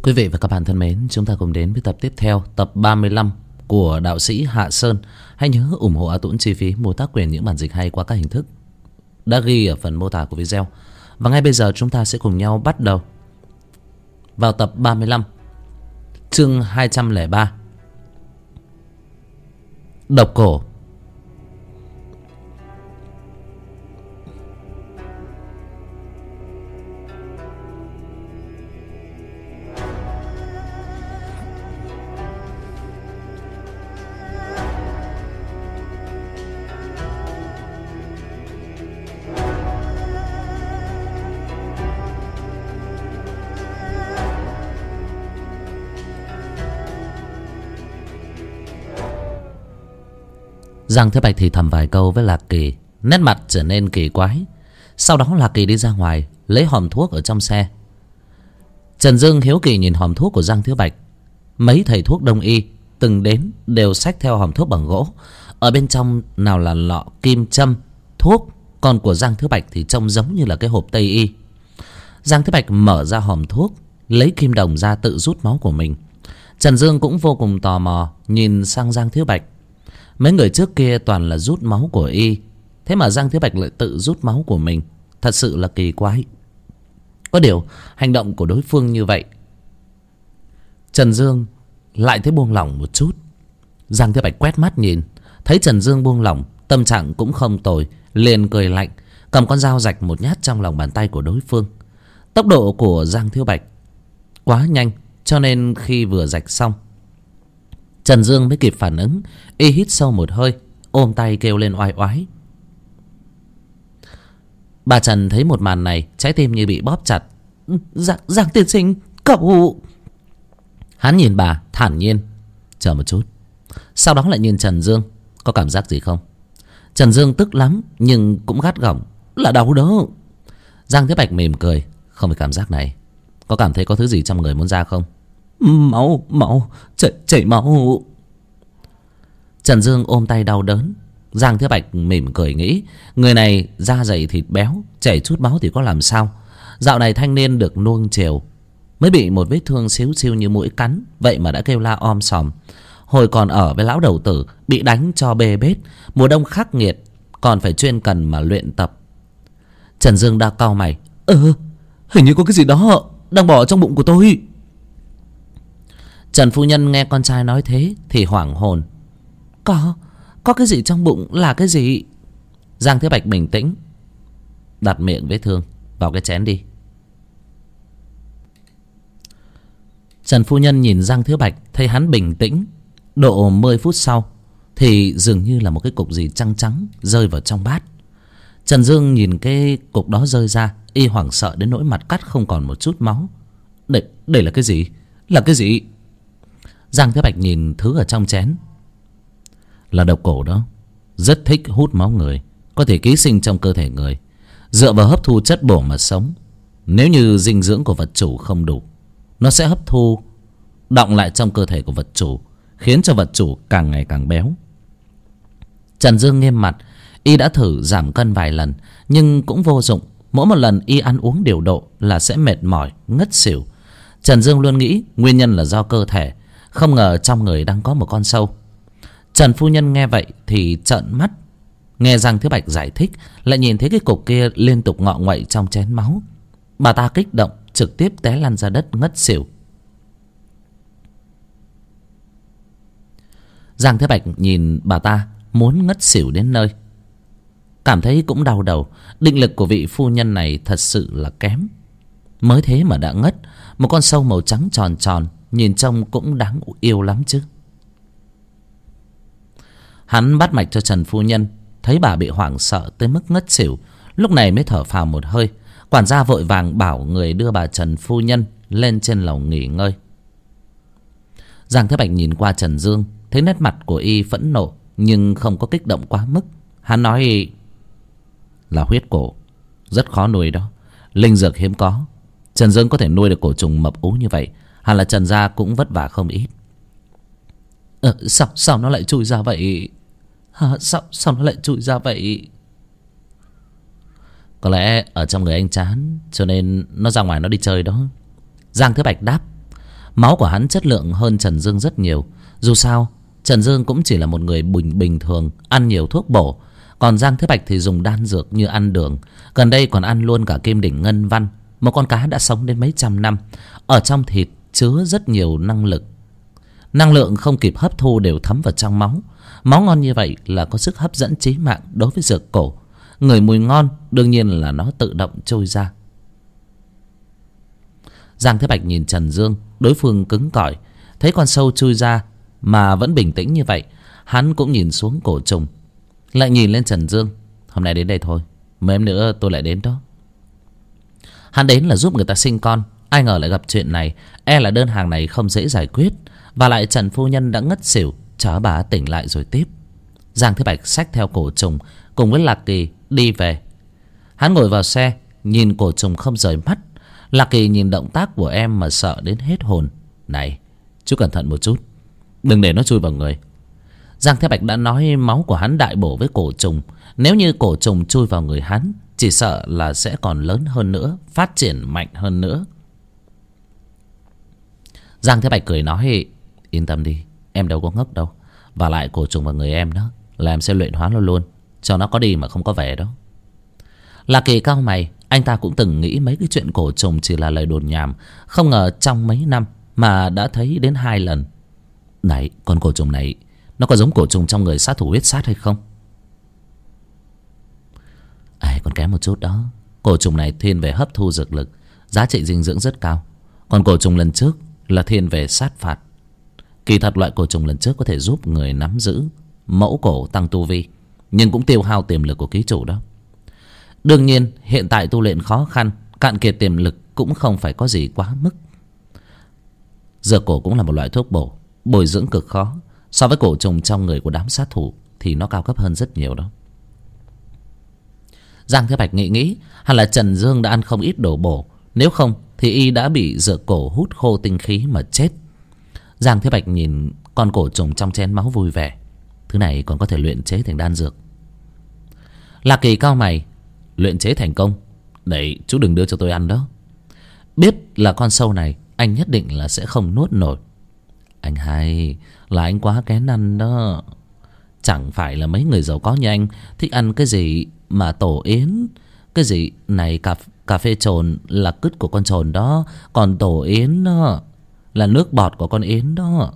Quý vị và các bạn thân mến, chúng ta cùng đến với tập tiếp theo, tập 35 của đạo sĩ Hạ Sơn. Hãy nhớ ủng hộ A Tuấn chi phí mua tác quyền những bản dịch hay qua các hình thức đã ghi ở phần mô tả của video. Và ngay bây giờ chúng ta sẽ cùng nhau bắt đầu vào tập 35, chương 203, Độc Cổ. Giang Thế Bạch thì thầm vài câu với Lạc Kỳ, nét mặt trở nên kỳ quái. Sau đó Lạc Kỳ đi ra ngoài lấy hòm thuốc ở trong xe. Trần Dương hiếu kỳ nhìn hòm thuốc của Giang Thế Bạch. Mấy thầy thuốc đông y từng đến đều xách theo hòm thuốc bằng gỗ. Ở bên trong nào là lọ kim châm thuốc, còn của Giang Thế Bạch thì trông giống như là cái hộp Tây y. Giang Thế Bạch mở ra hòm thuốc, lấy kim đồng ra tự rút máu của mình. Trần Dương cũng vô cùng tò mò nhìn sang Giang Thế Bạch. Mấy người trước kia toàn là rút máu của y, thế mà Giang Thế Bạch lại tự rút máu của mình, thật sự là kỳ quái. Có điều hành động của đối phương như vậy, Trần Dương lại thấy buông lỏng một chút. Giang Thế Bạch quét mắt nhìn, thấy Trần Dương buông lỏng, tâm trạng cũng không tồi, liền cười lạnh, cầm con dao rạch một nhát trong lòng bàn tay của đối phương. Tốc độ của Giang Thế Bạch quá nhanh, cho nên khi vừa rạch xong, Trần Dương mới kịp phản ứng. Y hít sâu một hơi, ôm tay kêu lên oai oái. Bà Trần thấy một màn này, trái tim như bị bóp chặt. Giang tiên sinh, cậu... Hắn nhìn bà thản nhiên, chờ một chút. Sau đó lại nhìn Trần Dương, có cảm giác gì không? Trần Dương tức lắm nhưng cũng gắt gỏng, là đau đó. Giang Thế Bạch mỉm cười, không phải cảm giác này. Có cảm thấy có thứ gì trong người muốn ra không? Máu, chảy máu. Trần Dương ôm tay đau đớn. Giang Thế Bạch mỉm cười nghĩ, người này da dày thịt béo, chảy chút máu thì có làm sao. Dạo này thanh niên được nuông chiều, mới bị một vết thương xíu xiu như mũi cắn, vậy mà đã kêu la om sòm. Hồi còn ở với lão đầu tử, bị đánh cho bê bết, mùa đông khắc nghiệt, còn phải chuyên cần mà luyện tập. Trần Dương đã cau mày. Hình như có cái gì đó đang bỏ trong bụng của tôi. Trần phu nhân nghe con trai nói thế thì hoảng hồn. Có cái gì trong bụng, là cái gì? Giang Thế Bạch bình tĩnh, đặt miệng vết thương vào cái chén đi. Trần phu nhân nhìn Giang Thế Bạch, thấy hắn bình tĩnh. Độ 10 phút sau thì dường như là một cái cục gì trắng trắng rơi vào trong bát. Trần Dương nhìn cái cục đó rơi ra, y hoảng sợ đến nỗi mặt cắt không còn một chút máu. Đây là cái gì? Là cái gì? Giang Thế Bạch nhìn thứ ở trong chén. Là độc cổ đó, rất thích hút máu người, có thể ký sinh trong cơ thể người, dựa vào hấp thu chất bổ mà sống. Nếu như dinh dưỡng của vật chủ không đủ, nó sẽ hấp thu đọng lại trong cơ thể của vật chủ, khiến cho vật chủ càng ngày càng béo. Trần Dương nghiêm mặt. Y đã thử giảm cân vài lần nhưng cũng vô dụng. Mỗi một lần y ăn uống điều độ là sẽ mệt mỏi, ngất xỉu. Trần Dương luôn nghĩ nguyên nhân là do cơ thể, không ngờ trong người đang có một con sâu. Trần phu nhân nghe vậy thì trợn mắt. Nghe Giang Thế Bạch giải thích, lại nhìn thấy cái cục kia liên tục ngọ nguậy trong chén máu. Bà ta kích động, trực tiếp té lăn ra đất ngất xỉu. Giang Thế Bạch nhìn bà ta muốn ngất xỉu đến nơi, cảm thấy cũng đau đầu. Định lực của vị phu nhân này thật sự là kém. Mới thế mà đã ngất. Một con sâu màu trắng tròn tròn, nhìn trông cũng đáng yêu lắm chứ. Hắn bắt mạch cho Trần phu nhân, thấy bà bị hoảng sợ tới mức ngất xỉu, lúc này mới thở phào một hơi. Quản gia vội vàng bảo người đưa bà Trần phu nhân lên trên lầu nghỉ ngơi. Giang Thế Bạch nhìn qua Trần Dương, thấy nét mặt của y phẫn nộ nhưng không có kích động quá mức. Hắn nói là huyết cổ, rất khó nuôi đó, linh dược hiếm có. Trần Dương có thể nuôi được cổ trùng mập ú như vậy, hẳn là Trần gia cũng vất vả không ít. Sao nó lại chui ra vậy? Sao nó lại chui ra vậy? Có lẽ ở trong người anh chán, cho nên nó ra ngoài nó đi chơi đó. Giang Thế Bạch đáp. Máu của hắn chất lượng hơn Trần Dương rất nhiều. Dù sao Trần Dương cũng chỉ là một người bình thường, ăn nhiều thuốc bổ. Còn Giang Thế Bạch thì dùng đan dược như ăn đường. Gần đây còn ăn luôn cả kim đỉnh ngân văn, một con cá đã sống đến mấy trăm năm. Ở trong thịt chứa rất nhiều năng lực. Năng lượng không kịp hấp thu đều thấm vào trong máu. Máu ngon như vậy là có sức hấp dẫn chí mạng đối với dược cổ. Người mùi ngon đương nhiên là nó tự động trôi ra. Giang Thế Bạch nhìn Trần Dương, đối phương cứng cỏi. Thấy con sâu chui ra mà vẫn bình tĩnh như vậy, hắn cũng nhìn xuống cổ trùng, lại nhìn lên Trần Dương. Hôm nay đến đây thôi, mấy em nữa tôi lại đến đó. Hắn đến là giúp người ta sinh con, ai ngờ lại gặp chuyện này. E là đơn hàng này không dễ giải quyết. Và lại Trần phu nhân đã ngất xỉu, chờ bà tỉnh lại rồi tiếp. Giang Thế Bạch xách theo cổ trùng cùng với Lạc Kỳ đi về. Hắn ngồi vào xe, nhìn cổ trùng không rời mắt. Lạc Kỳ nhìn động tác của em mà sợ đến hết hồn. Này, chú cẩn thận một chút, đừng để nó chui vào người. Giang Thế Bạch đã nói máu của hắn đại bổ với cổ trùng. Nếu như cổ trùng chui vào người hắn, chỉ sợ là sẽ còn lớn hơn nữa, phát triển mạnh hơn nữa. Giang Thế Bạch cười nói, yên tâm đi, em đâu có ngốc đâu. Và lại cổ trùng vào người em đó là em sẽ luyện hóa nó luôn, cho nó có đi mà không có về đó. Lạc Kỳ cau mày. Anh ta cũng từng nghĩ mấy cái chuyện cổ trùng chỉ là lời đồn nhảm, không ngờ trong mấy năm mà đã thấy đến 2 lần. Này, con cổ trùng này nó có giống cổ trùng trong người sát thủ huyết sát hay không? Còn kém một chút đó. Cổ trùng này thiên về hấp thu dược lực, giá trị dinh dưỡng rất cao. Còn cổ trùng lần trước là thiên về sát phạt. Kỳ thật loại cổ trùng lần trước có thể giúp người nắm giữ mẫu cổ tăng tu vi, nhưng cũng tiêu hao tiềm lực của ký chủ đó. Đương nhiên hiện tại tu luyện khó khăn, cạn kiệt tiềm lực cũng không phải có gì quá mức. Dược cổ cũng là một loại thuốc bổ, bồi dưỡng cực khó. So với cổ trùng trong người của đám sát thủ thì nó cao cấp hơn rất nhiều đó. Giang Thế Bạch nghĩ hẳn là Trần Dương đã ăn không ít đồ bổ, nếu không thì y đã bị dược cổ hút khô tinh khí mà chết. Giang Thế Bạch nhìn con cổ trùng trong chén máu vui vẻ. Thứ này còn có thể luyện chế thành đan dược. Lạc Kỳ cau mày. Luyện chế thành công? Đấy, chú đừng đưa cho tôi ăn đó. Biết là con sâu này anh nhất định là sẽ không nuốt nổi. Anh hay là anh quá kén ăn đó. Chẳng phải là mấy người giàu có như anh thích ăn cái gì mà tổ yến, cái gì này, cà phê trồn là cứt của con trồn đó, còn tổ yến đó là nước bọt của con yến đó.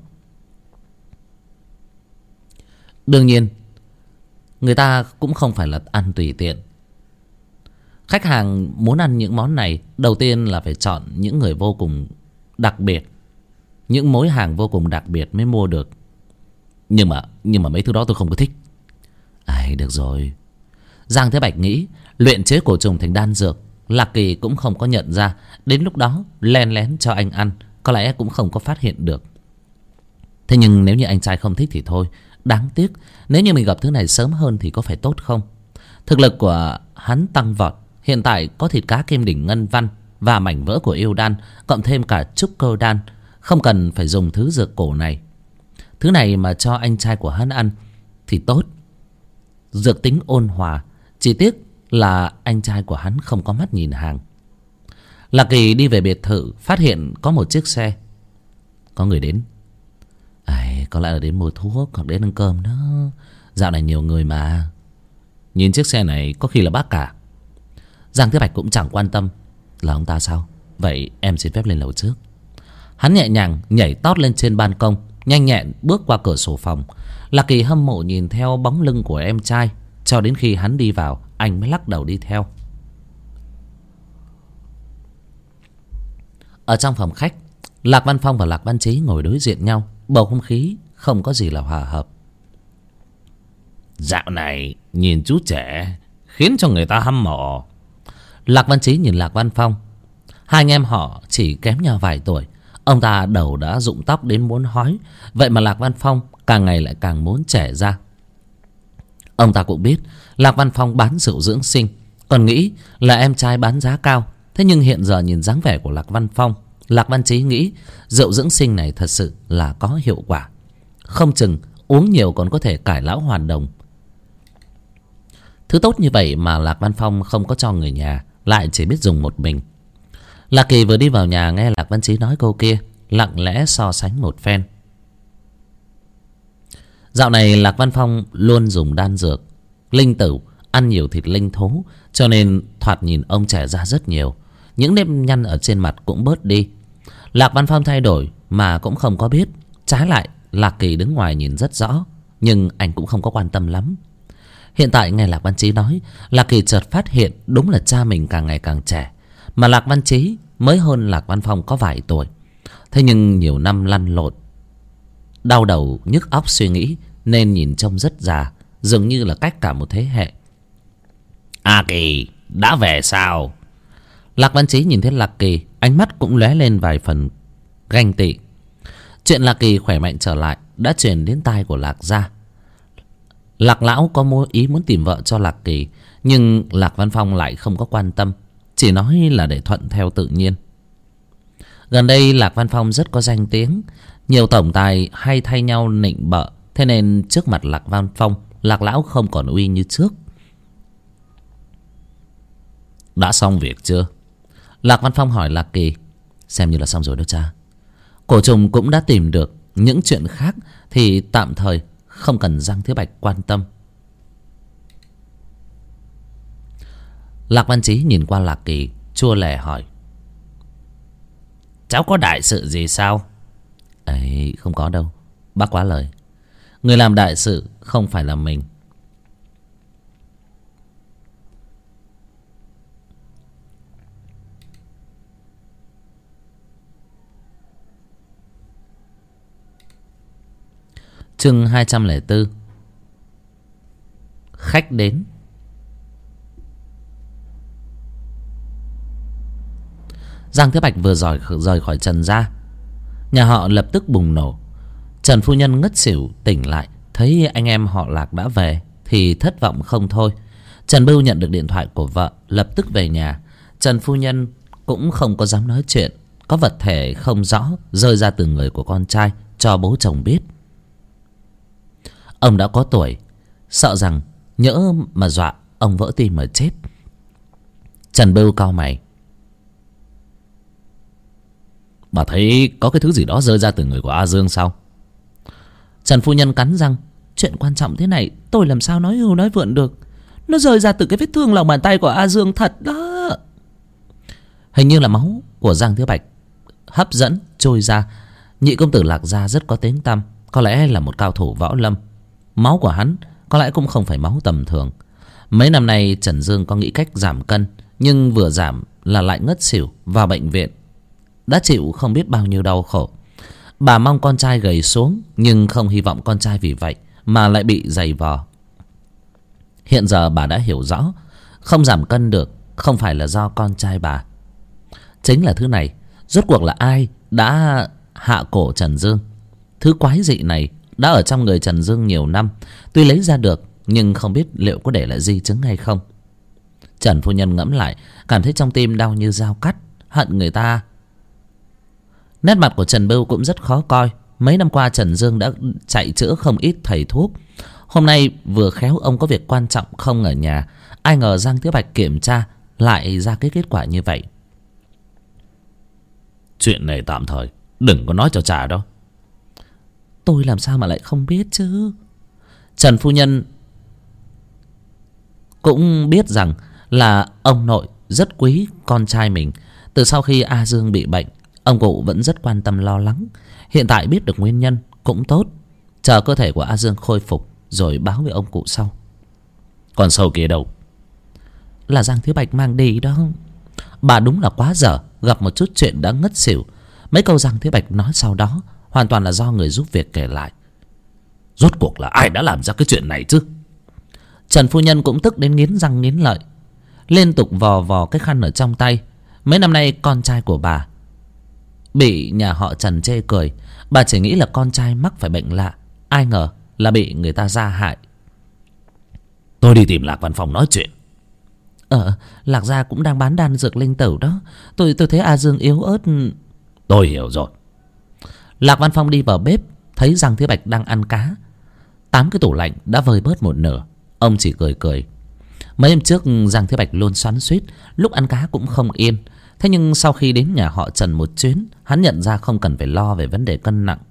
Đương nhiên người ta cũng không phải là ăn tùy tiện. Khách hàng muốn ăn những món này, đầu tiên là phải chọn những người vô cùng đặc biệt, những mối hàng vô cùng đặc biệt mới mua được. Nhưng mà mấy thứ đó tôi không có thích. Được rồi. Giang Thế Bạch nghĩ luyện chế cổ trùng thành đan dược, Lạc Kỳ cũng không có nhận ra. Đến lúc đó len lén cho anh ăn, có lẽ cũng không có phát hiện được. Thế nhưng nếu như anh trai không thích thì thôi. Đáng tiếc, nếu như mình gặp thứ này sớm hơn thì có phải tốt không? Thực lực của hắn tăng vọt. Hiện tại có thịt cá kim đỉnh ngân văn và mảnh vỡ của yêu đan, cộng thêm cả trúc cơ đan. Không cần phải dùng thứ dược cổ này. Thứ này mà cho anh trai của hắn ăn thì tốt. Dược tính ôn hòa. Chỉ tiếc là anh trai của hắn không có mắt nhìn hàng. Lạc Kỳ đi về biệt thự, phát hiện có một chiếc xe. Có người đến. Có lẽ là đến mua thuốc hoặc đến ăn cơm đó. Dạo này nhiều người mà. Nhìn chiếc xe này có khi là bác cả. Giang Thế Bạch cũng chẳng quan tâm. Là ông ta sao? Vậy em xin phép lên lầu trước. Hắn nhẹ nhàng nhảy tót lên trên ban công, nhanh nhẹn bước qua cửa sổ phòng. Lạc Kỳ hâm mộ nhìn theo bóng lưng của em trai, cho đến khi hắn đi vào anh mới lắc đầu đi theo. Ở trong phòng khách, Lạc Văn Phong và Lạc Văn Chí ngồi đối diện nhau. Bầu không khí không có gì là hòa hợp. Dạo này nhìn chú trẻ khiến cho người ta hâm mộ. Lạc Văn Chí nhìn Lạc Văn Phong. Hai anh em họ chỉ kém nhau vài tuổi. Ông ta đầu đã rụng tóc đến muốn hói. Vậy mà Lạc Văn Phong càng ngày lại càng muốn trẻ ra. Ông ta cũng biết Lạc Văn Phong bán rượu dưỡng sinh, còn nghĩ là em trai bán giá cao. Thế nhưng hiện giờ nhìn dáng vẻ của Lạc Văn Phong, Lạc Văn Chí nghĩ rượu dưỡng sinh này thật sự là có hiệu quả. Không chừng uống nhiều còn có thể cải lão hoàn đồng. Thứ tốt như vậy mà Lạc Văn Phong không có cho người nhà, lại chỉ biết dùng một mình. Lạc Kỳ vừa đi vào nhà nghe Lạc Văn Chí nói câu kia, lặng lẽ so sánh một phen. Dạo này Lạc Văn Phong luôn dùng đan dược linh tử, ăn nhiều thịt linh thú, cho nên thoạt nhìn ông trẻ ra rất nhiều. Những nếp nhăn ở trên mặt cũng bớt đi. Lạc Văn Phong thay đổi mà cũng không có biết. Trái lại Lạc Kỳ đứng ngoài nhìn rất rõ, nhưng anh cũng không có quan tâm lắm. Hiện tại nghe Lạc Văn Chí nói, Lạc Kỳ chợt phát hiện đúng là cha mình càng ngày càng trẻ, mà Lạc Văn Chí mới hơn Lạc Văn Phong có vài tuổi. Thế nhưng nhiều năm lăn lộn, đau đầu nhức óc suy nghĩ, nên nhìn trông rất già, dường như là cách cả một thế hệ. A Kỳ, đã về sao? Lạc Văn Chí nhìn thấy Lạc Kỳ, ánh mắt cũng lóe lên vài phần ganh tị. Chuyện Lạc Kỳ khỏe mạnh trở lại đã truyền đến tai của Lạc gia. Lạc lão có ý muốn tìm vợ cho Lạc Kỳ, nhưng Lạc Văn Phong lại không có quan tâm, chỉ nói là để thuận theo tự nhiên. Gần đây Lạc Văn Phong rất có danh tiếng, nhiều tổng tài hay thay nhau nịnh bợ, thế nên trước mặt Lạc Văn Phong, Lạc lão không còn uy như trước. Đã xong việc chưa? Lạc Văn Phong hỏi Lạc Kỳ. Xem như là xong rồi đó cha. Cổ trùng cũng đã tìm được, những chuyện khác thì tạm thời không cần Giang Thiếu Bạch quan tâm. Lạc Văn Chí nhìn qua Lạc Kỳ, chua lè hỏi. Cháu có đại sự gì sao? Ấy, không có đâu, bác quá lời. Người làm đại sự không phải là mình. Chương 204. Khách đến. Giang Thế Bạch vừa rời khỏi Trần gia, nhà họ lập tức bùng nổ. Trần phu nhân ngất xỉu tỉnh lại, thấy anh em họ Lạc đã về thì thất vọng không thôi. Trần Bưu nhận được điện thoại của vợ, lập tức về nhà. Trần phu nhân cũng không có dám nói chuyện, có vật thể không rõ rơi ra từ người của con trai cho bố chồng biết. Ông đã có tuổi, sợ rằng nhỡ mà dọa ông vỡ tim mà chết. Trần Bưu cau mày. Bà thấy có cái thứ gì đó rơi ra từ người của A Dương sao? Trần phu nhân cắn răng. Chuyện quan trọng thế này tôi làm sao nói hưu nói vượn được. Nó rơi ra từ cái vết thương lòng bàn tay của A Dương thật đó. Hình như là máu của Giang Thiếu Bạch hấp dẫn trôi ra. Nhị công tử Lạc gia rất có tiếng tăm, có lẽ là một cao thủ võ lâm. Máu của hắn có lẽ cũng không phải máu tầm thường. Mấy năm nay Trần Dương có nghĩ cách giảm cân, nhưng vừa giảm là lại ngất xỉu vào bệnh viện, đã chịu không biết bao nhiêu đau khổ. Bà mong con trai gầy xuống, nhưng không hy vọng con trai vì vậy mà lại bị giày vò. Hiện giờ bà đã hiểu rõ, không giảm cân được không phải là do con trai bà. Chính là thứ này, rốt cuộc là ai đã hạ cổ Trần Dương? Thứ quái dị này đã ở trong người Trần Dương nhiều năm, tuy lấy ra được nhưng không biết liệu có để lại di chứng hay không. Trần phu nhân ngẫm lại, cảm thấy trong tim đau như dao cắt, hận người ta. Nét mặt của Trần Bưu cũng rất khó coi. Mấy năm qua Trần Dương đã chạy chữa không ít thầy thuốc. Hôm nay vừa khéo ông có việc quan trọng không ở nhà, ai ngờ Giang Thiếu Bạch kiểm tra lại ra cái kết quả như vậy. Chuyện này tạm thời đừng có nói cho cha đâu. Tôi làm sao mà lại không biết chứ? Trần phu nhân cũng biết rằng là ông nội rất quý con trai mình. Từ sau khi A Dương bị bệnh, ông cụ vẫn rất quan tâm lo lắng. Hiện tại biết được nguyên nhân cũng tốt, chờ cơ thể của A Dương khôi phục rồi báo với ông cụ sau. Còn sâu kia đâu? Là Giang Thiếu Bạch mang đi đó. Bà đúng là quá dở, gặp một chút chuyện đã ngất xỉu. Mấy câu Giang Thiếu Bạch nói sau đó hoàn toàn là do người giúp việc kể lại. Rốt cuộc là ai đã làm ra cái chuyện này chứ? Trần phu nhân cũng tức đến nghiến răng nghiến lợi, liên tục vò vò cái khăn ở trong tay. Mấy năm nay con trai của bà bị nhà họ Trần chê cười, bà chỉ nghĩ là con trai mắc phải bệnh lạ, ai ngờ là bị người ta ra hại. Tôi đi tìm Lạc Văn Phong nói chuyện. Lạc gia cũng đang bán đan dược linh tử đó. Tôi thấy A Dương yếu ớt. Tôi hiểu rồi. Lạc Văn Phong đi vào bếp, thấy Giang Thế Bạch đang ăn cá. 8 cái tủ lạnh đã vơi bớt một nửa. Ông chỉ cười cười. Mấy hôm trước Giang Thế Bạch luôn xoắn xuýt, lúc ăn cá cũng không yên. Thế Thế nhưng sau khi đến nhà họ Trần một chuyến, hắn nhận ra không cần phải lo về vấn đề cân nặng.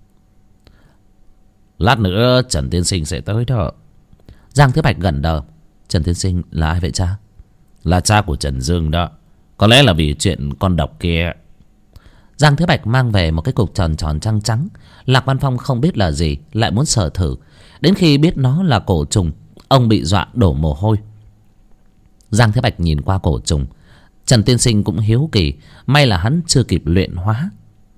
Lát nữa Trần tiên sinh sẽ tới đó. Giang Thiếu Bạch gật đầu. Trần tiên sinh là ai vậy cha? Là cha của Trần Dương đó. Có lẽ là vì chuyện con độc kia. Giang Thiếu Bạch mang về một cái cục tròn tròn trắng trắng. Lạc Văn Phong không biết là gì, lại muốn sờ thử. Đến khi biết nó là cổ trùng, ông bị dọa đổ mồ hôi. Giang Thiếu Bạch nhìn qua cổ trùng. Trần tiên sinh cũng hiếu kỳ. May là hắn chưa kịp luyện hóa.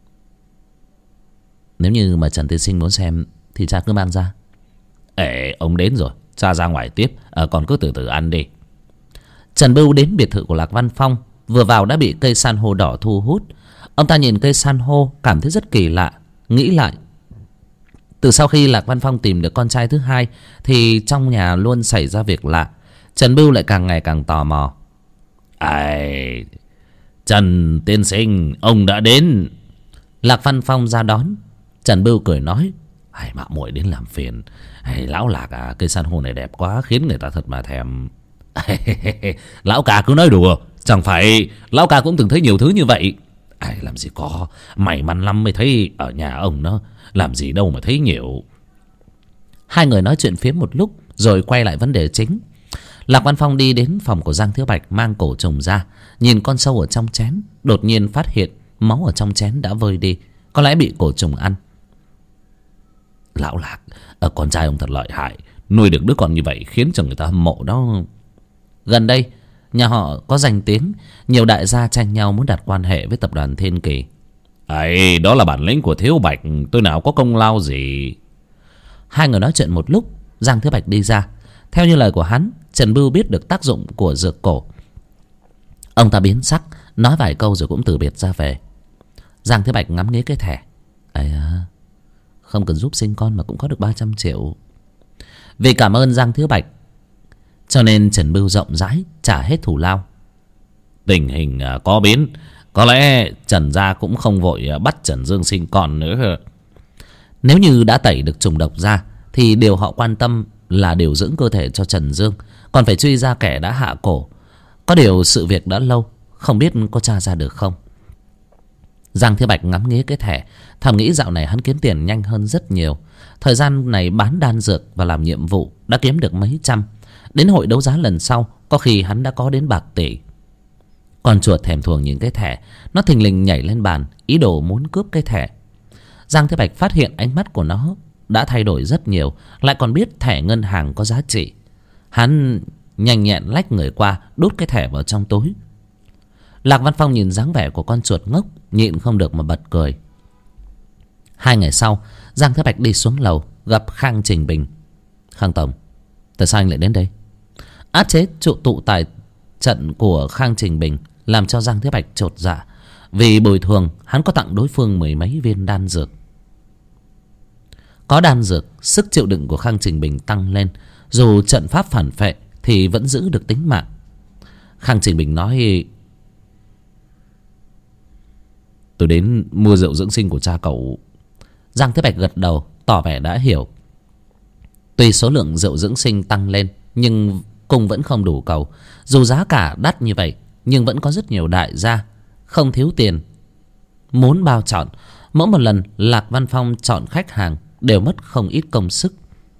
Nếu như mà Trần tiên sinh muốn xem thì cha cứ mang ra. Ê, ông đến rồi, cha ra ngoài tiếp. Còn cứ từ từ ăn đi. Trần Bưu đến biệt thự của Lạc Văn Phong. Vừa vào đã bị cây san hô đỏ thu hút. Ông ta nhìn cây san hô cảm thấy rất kỳ lạ. Nghĩ lại, từ sau khi Lạc Văn Phong tìm được con trai thứ hai thì trong nhà luôn xảy ra việc lạ. Trần Bưu lại càng ngày càng tò mò. Ai, Trần tiên sinh, ông đã đến. Lạc Văn Phong ra đón. Trần Bưu cười nói, ai mạo muội đến làm phiền. Lão Lạc à, cây san hô này đẹp quá, khiến người ta thật mà thèm. Lão cả cứ nói đùa, chẳng phải lão cả cũng từng thấy nhiều thứ như vậy. Làm gì có, may mắn lắm mới thấy ở nhà ông nó, làm gì đâu mà thấy nhiều. Hai người nói chuyện phiếm một lúc rồi quay lại vấn đề chính. Lạc Văn Phong đi đến phòng của Giang Thiếu Bạch, mang cổ trùng ra, nhìn con sâu ở trong chén. Đột nhiên phát hiện máu ở trong chén đã vơi đi, có lẽ bị cổ trùng ăn. Lão Lạc, con trai ông thật lợi hại, nuôi được đứa con như vậy khiến cho người ta hâm mộ đó. Gần đây nhà họ có danh tiếng, nhiều đại gia tranh nhau muốn đặt quan hệ với tập đoàn Thiên Kỳ. Đó là bản lĩnh của Thiếu Bạch, tôi nào có công lao gì. Hai người nói chuyện một lúc, Giang Thiếu Bạch đi ra. Theo như lời của hắn, Trần Bưu biết được tác dụng của dược cổ. Ông ta biến sắc, nói vài câu rồi cũng từ biệt ra về. Giang Thiếu Bạch ngắm nghía cái thẻ. Không cần giúp sinh con mà cũng có được 300 triệu. Vì cảm ơn Giang Thiếu Bạch cho nên Trần Bưu rộng rãi trả hết thù lao. Tình hình có biến, có lẽ Trần gia cũng không vội bắt Trần Dương sinh con nữa. Nếu như đã tẩy được trùng độc ra thì điều họ quan tâm là điều dưỡng cơ thể cho Trần Dương, còn phải truy ra kẻ đã hạ cổ. Có điều sự việc đã lâu, không biết có tra ra được không. Giang Thiếu Bạch ngắm nghía cái thẻ, thầm nghĩ dạo này hắn kiếm tiền nhanh hơn rất nhiều. Thời gian này bán đan dược và làm nhiệm vụ đã kiếm được mấy trăm. Đến hội đấu giá lần sau, có khi hắn đã có đến bạc tỷ. Con chuột thèm thuồng nhìn cái thẻ, nó thình lình nhảy lên bàn, ý đồ muốn cướp cái thẻ. Giang Thế Bạch phát hiện ánh mắt của nó đã thay đổi rất nhiều, lại còn biết thẻ ngân hàng có giá trị. Hắn nhanh nhẹn lách người qua, đút cái thẻ vào trong túi. Lạc Văn Phong nhìn dáng vẻ của con chuột ngốc, nhịn không được mà bật cười. 2 ngày sau, Giang Thế Bạch đi xuống lầu gặp Khang Trình Bình. Khang tổng, tại sao anh lại đến đây? Áp chế tụ tài trận của Khang Trình Bình làm cho Giang Thế Bạch chột dạ. Vì bồi thường, hắn có tặng đối phương 10 mấy viên đan dược. Có đan dược, sức chịu đựng của Khang Trình Bình tăng lên. Dù trận pháp phản phệ thì vẫn giữ được tính mạng. Khang Trình Bình nói: tôi đến mua rượu dưỡng sinh của cha cậu. Giang Thế Bạch gật đầu, tỏ vẻ đã hiểu. Tuy số lượng rượu dưỡng sinh tăng lên, nhưng cung vẫn không đủ cầu. Dù giá cả đắt như vậy, nhưng vẫn có rất nhiều đại gia không thiếu tiền muốn bao chọn. Mỗi một lần Lạc Văn Phong chọn khách hàng đều mất không ít công sức.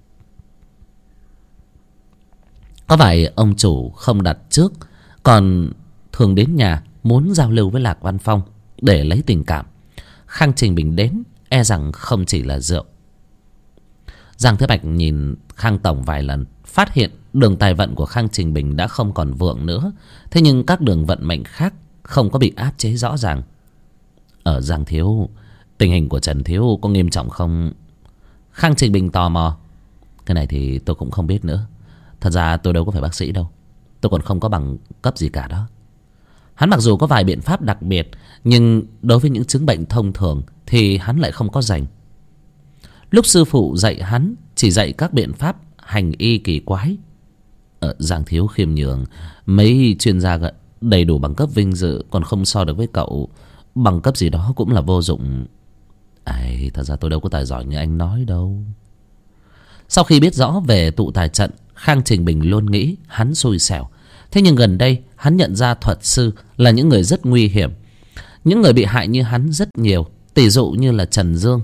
Có vài ông chủ không đặt trước, còn thường đến nhà muốn giao lưu với Lạc Văn Phong để lấy tình cảm. Khang Trình Bình đến e rằng không chỉ là rượu. Giang Thế Bạch nhìn Khang tổng vài lần, phát hiện đường tài vận của Khang Trình Bình đã không còn vượng nữa. Thế nhưng các đường vận mệnh khác không có bị áp chế rõ ràng. Ở Giang thiếu, tình hình của Trần thiếu có nghiêm trọng không? Khang Trình Bình tò mò. Cái này thì tôi cũng không biết nữa. Thật ra tôi đâu có phải bác sĩ đâu, tôi còn không có bằng cấp gì cả đó. Hắn mặc dù có vài biện pháp đặc biệt, nhưng đối với những chứng bệnh thông thường thì hắn lại không có rành. Lúc sư phụ dạy hắn chỉ dạy các biện pháp hành y kỳ quái. Giang thiếu khiêm nhường, mấy chuyên gia đầy đủ bằng cấp vinh dự còn không so được với cậu. Bằng cấp gì đó cũng là vô dụng. Thật ra tôi đâu có tài giỏi như anh nói đâu. Sau khi biết rõ về tụ tài trận, Khang Trình Bình luôn nghĩ hắn xui xẻo. Thế nhưng gần đây hắn nhận ra thuật sư là những người rất nguy hiểm. Những người bị hại như hắn rất nhiều. Tỷ dụ như là Trần Dương.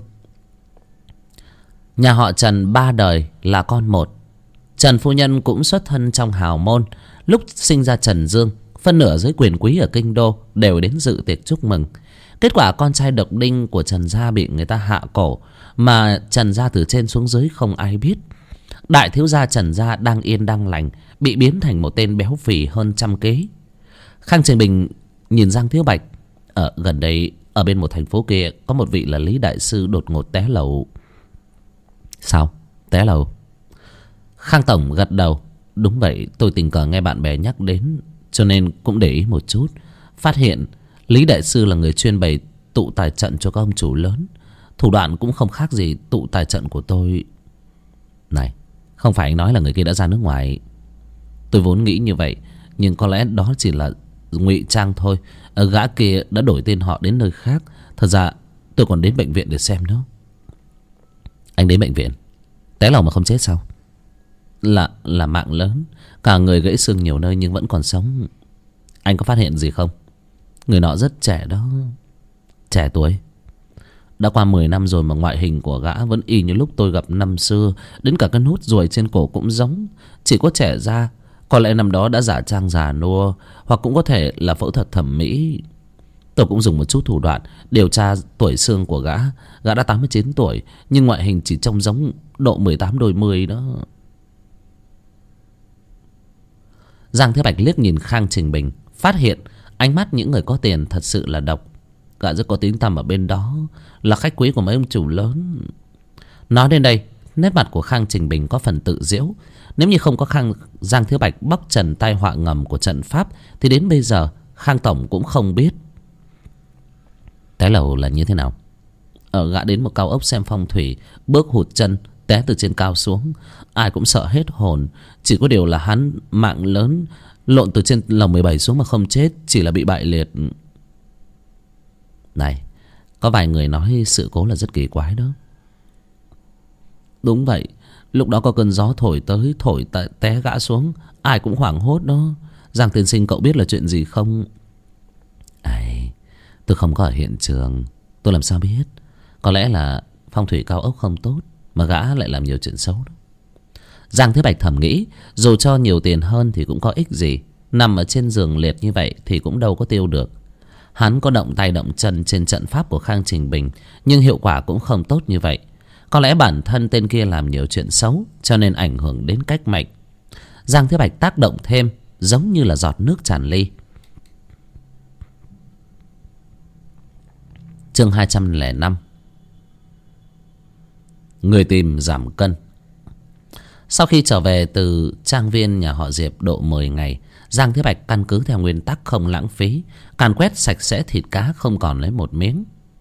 Nhà họ Trần 3 đời là con một. Trần phu nhân cũng xuất thân trong hào môn. Lúc sinh ra Trần Dương, phân nửa giới quyền quý ở kinh đô đều đến dự tiệc chúc mừng. Kết quả con trai độc đinh của Trần gia bị người ta hạ cổ, mà Trần gia từ trên xuống dưới không ai biết. Đại thiếu gia Trần gia đang yên đang lành bị biến thành một tên béo phì hơn 100 ký. Khang Trình Bình nhìn Giang Thiếu Bạch. Ở gần đây, ở bên một thành phố kia, có một vị là Lý đại sư đột ngột té lầu. Sao? Té lầu? Khang tổng gật đầu. Đúng vậy, tôi tình cờ nghe bạn bè nhắc đến, cho nên cũng để ý một chút. Phát hiện Lý đại sư là người chuyên bày tụ tài trận cho các ông chủ lớn. Thủ đoạn cũng không khác gì tụ tài trận của tôi. Này, không phải anh nói là người kia đã ra nước ngoài. Tôi vốn nghĩ như vậy, nhưng có lẽ đó chỉ là ngụy trang thôi. Gã kia đã đổi tên họ đến nơi khác. Thật ra tôi còn đến bệnh viện để xem nữa. Anh đến bệnh viện? Té lầu mà không chết sao? Là mạng lớn. Cả người gãy xương nhiều nơi nhưng vẫn còn sống. Anh có phát hiện gì không? Người nọ rất trẻ đó. Trẻ tuổi? Đã qua 10 năm rồi mà ngoại hình của gã vẫn y như lúc tôi gặp năm xưa. Đến cả cái nốt ruồi trên cổ cũng giống. Chỉ có trẻ ra. Có lẽ năm đó đã giả trang già nua, hoặc cũng có thể là phẫu thuật thẩm mỹ. Tôi cũng dùng một chút thủ đoạn điều tra tuổi xương của gã. Gã đã 89 tuổi, nhưng ngoại hình chỉ trông giống độ 18 đôi 10 đó. Giang Thế Bạch liếc nhìn Khang Trình Bình, phát hiện ánh mắt những người có tiền thật sự là độc. Gã rất có tiếng tăm ở bên đó, là khách quý của mấy ông chủ lớn. Nói đến đây, nét mặt của Khang Trình Bình có phần tự giễu. Nếu như không có Giang Thiếu Bạch bóc trần tai họa ngầm của trận pháp, thì đến bây giờ Khang tổng cũng không biết. Té lầu là như thế nào? Gã đến một cao ốc xem phong thủy, bước hụt chân, té từ trên cao xuống. Ai cũng sợ hết hồn. Chỉ có điều là hắn mạng lớn, lộn từ trên lầu 17 xuống mà không chết, chỉ là bị bại liệt. Này, có vài người nói sự cố là rất kỳ quái đó. Đúng vậy, lúc đó có cơn gió thổi tới, thổi té gã xuống. Ai cũng hoảng hốt đó. Giang tiên sinh, cậu biết là chuyện gì không? Tôi không có ở hiện trường, tôi làm sao biết. Có lẽ là phong thủy cao ốc không tốt, mà gã lại làm nhiều chuyện xấu đó. Giang Thế Bạch thầm nghĩ, dù cho nhiều tiền hơn thì cũng có ích gì. Nằm ở trên giường liệt như vậy thì cũng đâu có tiêu được. Hắn có động tay động chân trên trận pháp của Khang Trình Bình, nhưng hiệu quả cũng không tốt như vậy. Có lẽ bản thân tên kia làm nhiều chuyện xấu, cho nên ảnh hưởng đến cách mệnh. Giang Thế Bạch tác động thêm, giống như là giọt nước tràn ly. Chương 205. Người tìm giảm cân. Sau khi trở về từ trang viên nhà họ Diệp độ 10 ngày, Giang Thế Bạch căn cứ theo nguyên tắc không lãng phí, càn quét sạch sẽ thịt cá không còn lấy một miếng.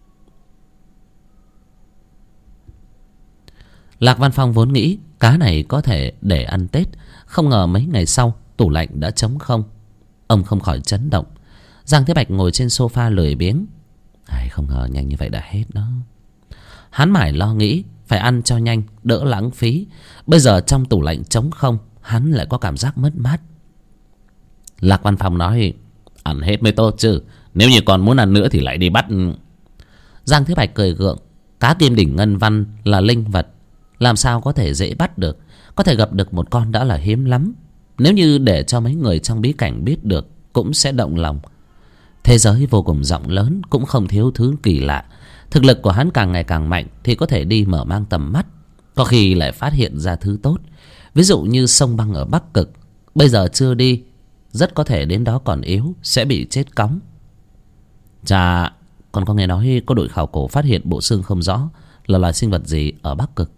Lạc Văn Phong vốn nghĩ cá này có thể để ăn Tết, không ngờ mấy ngày sau tủ lạnh đã trống không. Ông không khỏi chấn động. Giang Thế Bạch ngồi trên sofa lười biếng. Không ngờ nhanh như vậy đã hết đó. Hắn mải lo nghĩ phải ăn cho nhanh, đỡ lãng phí. Bây giờ trong tủ lạnh trống không, hắn lại có cảm giác mất mát. Lạc Văn Phong nói, ăn hết mới tốt chứ, nếu như còn muốn ăn nữa thì lại đi bắt. Giang Thế Bạch cười gượng. Cá Kim Đỉnh Ngân Văn là linh vật, làm sao có thể dễ bắt được. Có thể gặp được một con đã là hiếm lắm. Nếu như để cho mấy người trong bí cảnh biết được, cũng sẽ động lòng. Thế giới vô cùng rộng lớn, cũng không thiếu thứ kỳ lạ. Thực lực của hắn càng ngày càng mạnh thì có thể đi mở mang tầm mắt, có khi lại phát hiện ra thứ tốt. Ví dụ như sông băng ở Bắc Cực, bây giờ chưa đi, rất có thể đến đó còn yếu, sẽ bị chết cóng. Chà, còn có nghe nói có đội khảo cổ phát hiện bộ xương không rõ là loài sinh vật gì ở Bắc Cực.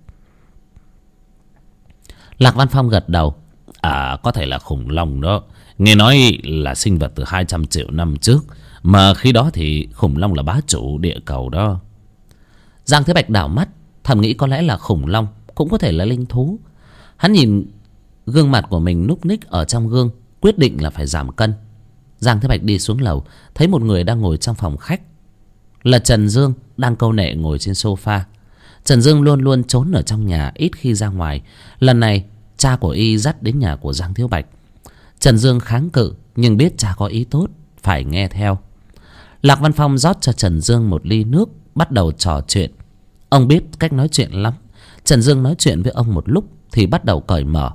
Lạc Văn Phong gật đầu. Có thể là khủng long đó. Nghe nói là sinh vật từ 200 triệu năm trước, mà khi đó thì khủng long là bá chủ địa cầu đó. Giang Thế Bạch đảo mắt, thầm nghĩ có lẽ là khủng long, cũng có thể là linh thú. Hắn nhìn gương mặt của mình núc ních ở trong gương, quyết định là phải giảm cân. Giang Thế Bạch đi xuống lầu, thấy một người đang ngồi trong phòng khách. Là Trần Dương, đang câu nệ ngồi trên sofa. Trần Dương luôn luôn trốn ở trong nhà, ít khi ra ngoài. Lần này cha của y dắt đến nhà của Giang Thiếu Bạch. Trần Dương kháng cự, nhưng biết cha có ý tốt, phải nghe theo. Lạc Văn Phong rót cho Trần Dương một ly nước, bắt đầu trò chuyện. Ông biết cách nói chuyện lắm. Trần Dương nói chuyện với ông một lúc thì bắt đầu cởi mở.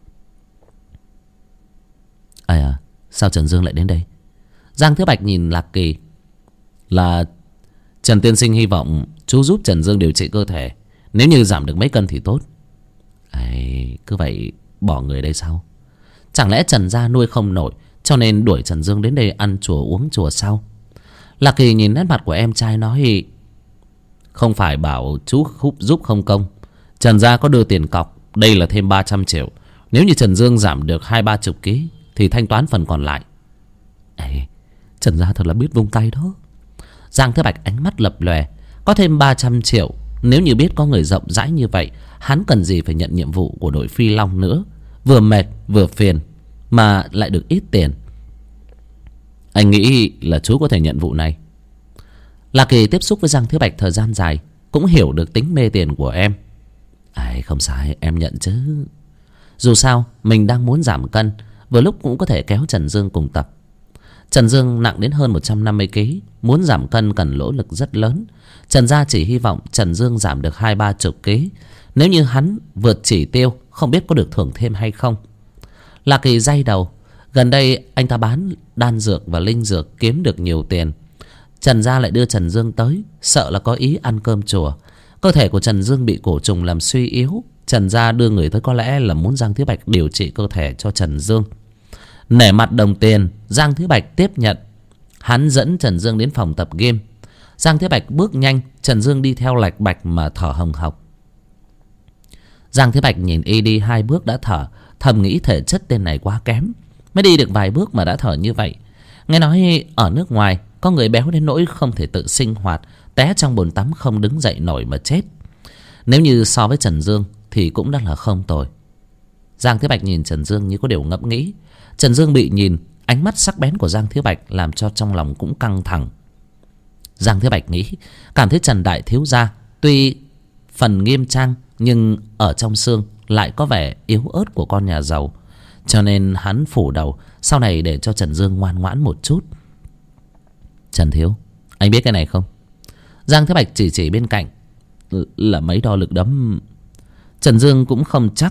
Sao Trần Dương lại đến đây? Giang Thiếu Bạch nhìn Lạc Kỳ. Là Trần tiên sinh hy vọng chú giúp Trần Dương điều trị cơ thể. Nếu như giảm được mấy cân thì tốt. Cứ vậy bỏ người đây sao? Chẳng lẽ Trần gia nuôi không nổi, cho nên đuổi Trần Dương đến đây ăn chùa uống chùa sao? Lạc Kỳ nhìn nét mặt của em trai nói: không phải bảo chú giúp không công. Trần gia có đưa tiền cọc, đây là thêm 300 triệu. Nếu như Trần Dương giảm được 20-30 kg thì thanh toán phần còn lại. Trần gia thật là biết vung tay đó. Giang Thế Bạch ánh mắt lập lòe. Có thêm 300 triệu, nếu như biết có người rộng rãi như vậy, hắn cần gì phải nhận nhiệm vụ của đội Phi Long nữa. Vừa mệt vừa phiền mà lại được ít tiền. Anh nghĩ là chú có thể nhận vụ này. Lạc Kỳ tiếp xúc với Giang Thế Bạch thời gian dài, cũng hiểu được tính mê tiền của em. Không sai, em nhận chứ. Dù sao mình đang muốn giảm cân, vừa lúc cũng có thể kéo Trần Dương cùng tập. Trần Dương nặng đến hơn 150 kg, muốn giảm cân cần nỗ lực rất lớn. Trần gia chỉ hy vọng Trần Dương giảm được 20-30 kg. Nếu như hắn vượt chỉ tiêu, không biết có được thưởng thêm hay không. Lạc Kỳ day đầu. Gần đây anh ta bán đan dược và linh dược kiếm được nhiều tiền. Trần gia lại đưa Trần Dương tới, sợ là có ý ăn cơm chùa. Cơ thể của Trần Dương bị cổ trùng làm suy yếu. Trần gia đưa người tới có lẽ là muốn Giang Thế Bạch điều trị cơ thể cho Trần Dương. Nể mặt đồng tiền, Giang Thế Bạch tiếp nhận. Hắn dẫn Trần Dương đến phòng tập gym. Giang Thế Bạch bước nhanh, Trần Dương đi theo lạch bạch mà thở hồng hộc. Giang Thế Bạch nhìn y đi 2 bước đã thở, thầm nghĩ thể chất tên này quá kém, mới đi được vài bước mà đã thở như vậy. Nghe nói ở nước ngoài có người béo đến nỗi không thể tự sinh hoạt, té trong bồn tắm không đứng dậy nổi mà chết. Nếu như so với Trần Dương thì cũng đã là không tồi. Giang Thế Bạch nhìn Trần Dương như có điều ngẫm nghĩ. Trần Dương bị nhìn, ánh mắt sắc bén của Giang Thế Bạch làm cho trong lòng cũng căng thẳng. Giang Thế Bạch nghĩ, cảm thấy Trần đại thiếu gia tuy phần nghiêm trang nhưng ở trong xương lại có vẻ yếu ớt của con nhà giàu, cho nên hắn phủ đầu sau này để cho Trần Dương ngoan ngoãn một chút. Trần thiếu, anh biết cái này không? Giang Thế Bạch chỉ bên cạnh. Là mấy đo lực đấm. Trần Dương cũng không chắc.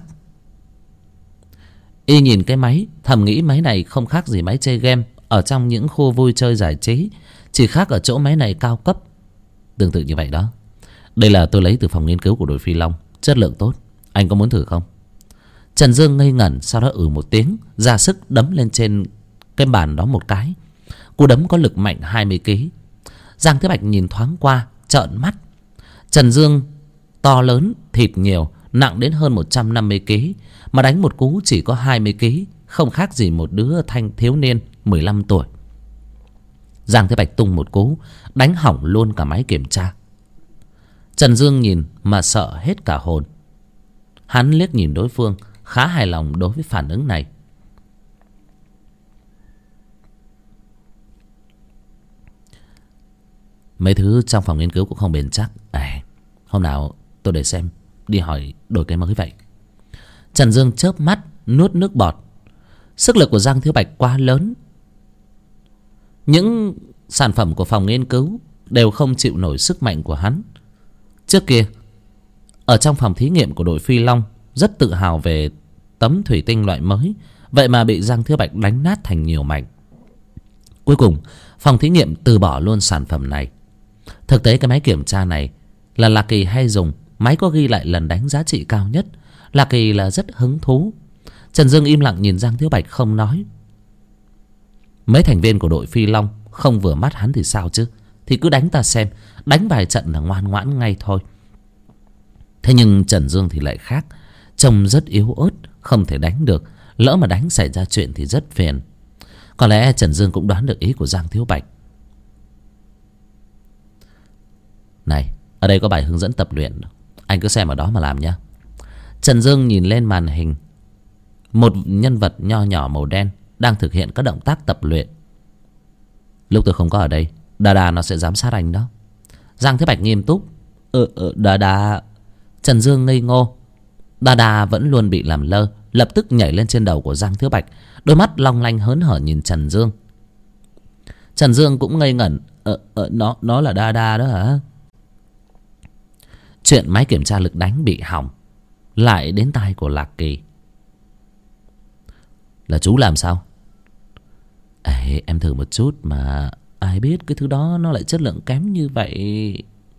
Y nhìn cái máy, thầm nghĩ máy này không khác gì máy chơi game ở trong những khu vui chơi giải trí, chỉ khác ở chỗ máy này cao cấp. Tương tự như vậy đó. Đây là tôi lấy từ phòng nghiên cứu của đội Phi Long, chất lượng tốt. Anh có muốn thử không? Trần Dương ngây ngẩn, sau đó một tiếng, ra sức đấm lên trên cái bàn đó một cái. Cú đấm có lực mạnh 20 kg. Giang Thế Bạch nhìn thoáng qua, trợn mắt. Trần Dương to lớn, thịt nhiều, nặng đến hơn 150 kg, mà đánh một cú chỉ có 20 kg, không khác gì một đứa thanh thiếu niên 15 tuổi. Giang Thế Bạch tung một cú, đánh hỏng luôn cả máy kiểm tra. Trần Dương nhìn mà sợ hết cả hồn. Hắn liếc nhìn đối phương, khá hài lòng đối với phản ứng này. Mấy thứ trong phòng nghiên cứu cũng không bền chắc. Hôm nào tôi để xem, đi hỏi đổi cái mới vậy. Trần Dương chớp mắt, nuốt nước bọt. Sức lực của Giang Thiếu Bạch quá lớn. Những sản phẩm của phòng nghiên cứu đều không chịu nổi sức mạnh của hắn. Trước kia ở trong phòng thí nghiệm của đội Phi Long rất tự hào về tấm thủy tinh loại mới, vậy mà bị Giang Thiếu Bạch đánh nát thành nhiều mảnh. Cuối cùng phòng thí nghiệm từ bỏ luôn sản phẩm này. Thực tế cái máy kiểm tra này là Lạc Kỳ hay dùng, máy có ghi lại lần đánh giá trị cao nhất. Lạc Kỳ là rất hứng thú. Trần Dương im lặng nhìn Giang Thiếu Bạch không nói. Mấy thành viên của đội Phi Long không vừa mắt hắn thì sao chứ, thì cứ đánh ta xem, đánh vài trận là ngoan ngoãn ngay thôi. Thế nhưng Trần Dương thì lại khác, trông rất yếu ớt, không thể đánh được. Lỡ mà đánh xảy ra chuyện thì rất phiền. Có lẽ Trần Dương cũng đoán được ý của Giang Thiếu Bạch. Này, ở đây có bài hướng dẫn tập luyện, anh cứ xem ở đó mà làm nhé. Trần Dương nhìn lên màn hình. Một nhân vật nho nhỏ màu đen đang thực hiện các động tác tập luyện. Lúc tôi không có ở đây, Đà nó sẽ giám sát anh đó. Giang Thế Bạch nghiêm túc. Đà. Trần Dương ngây ngô. Đà vẫn luôn bị làm lơ, lập tức nhảy lên trên đầu của Giang Thiếu Bạch, đôi mắt long lanh hớn hở nhìn Trần Dương. Trần Dương cũng ngây ngẩn. Nó là Đa Đa đó hả? Chuyện máy kiểm tra lực đánh bị hỏng lại đến tai của Lạc Kỳ. Là chú làm sao? Ê, em thử một chút mà ai biết cái thứ đó nó lại chất lượng kém như vậy.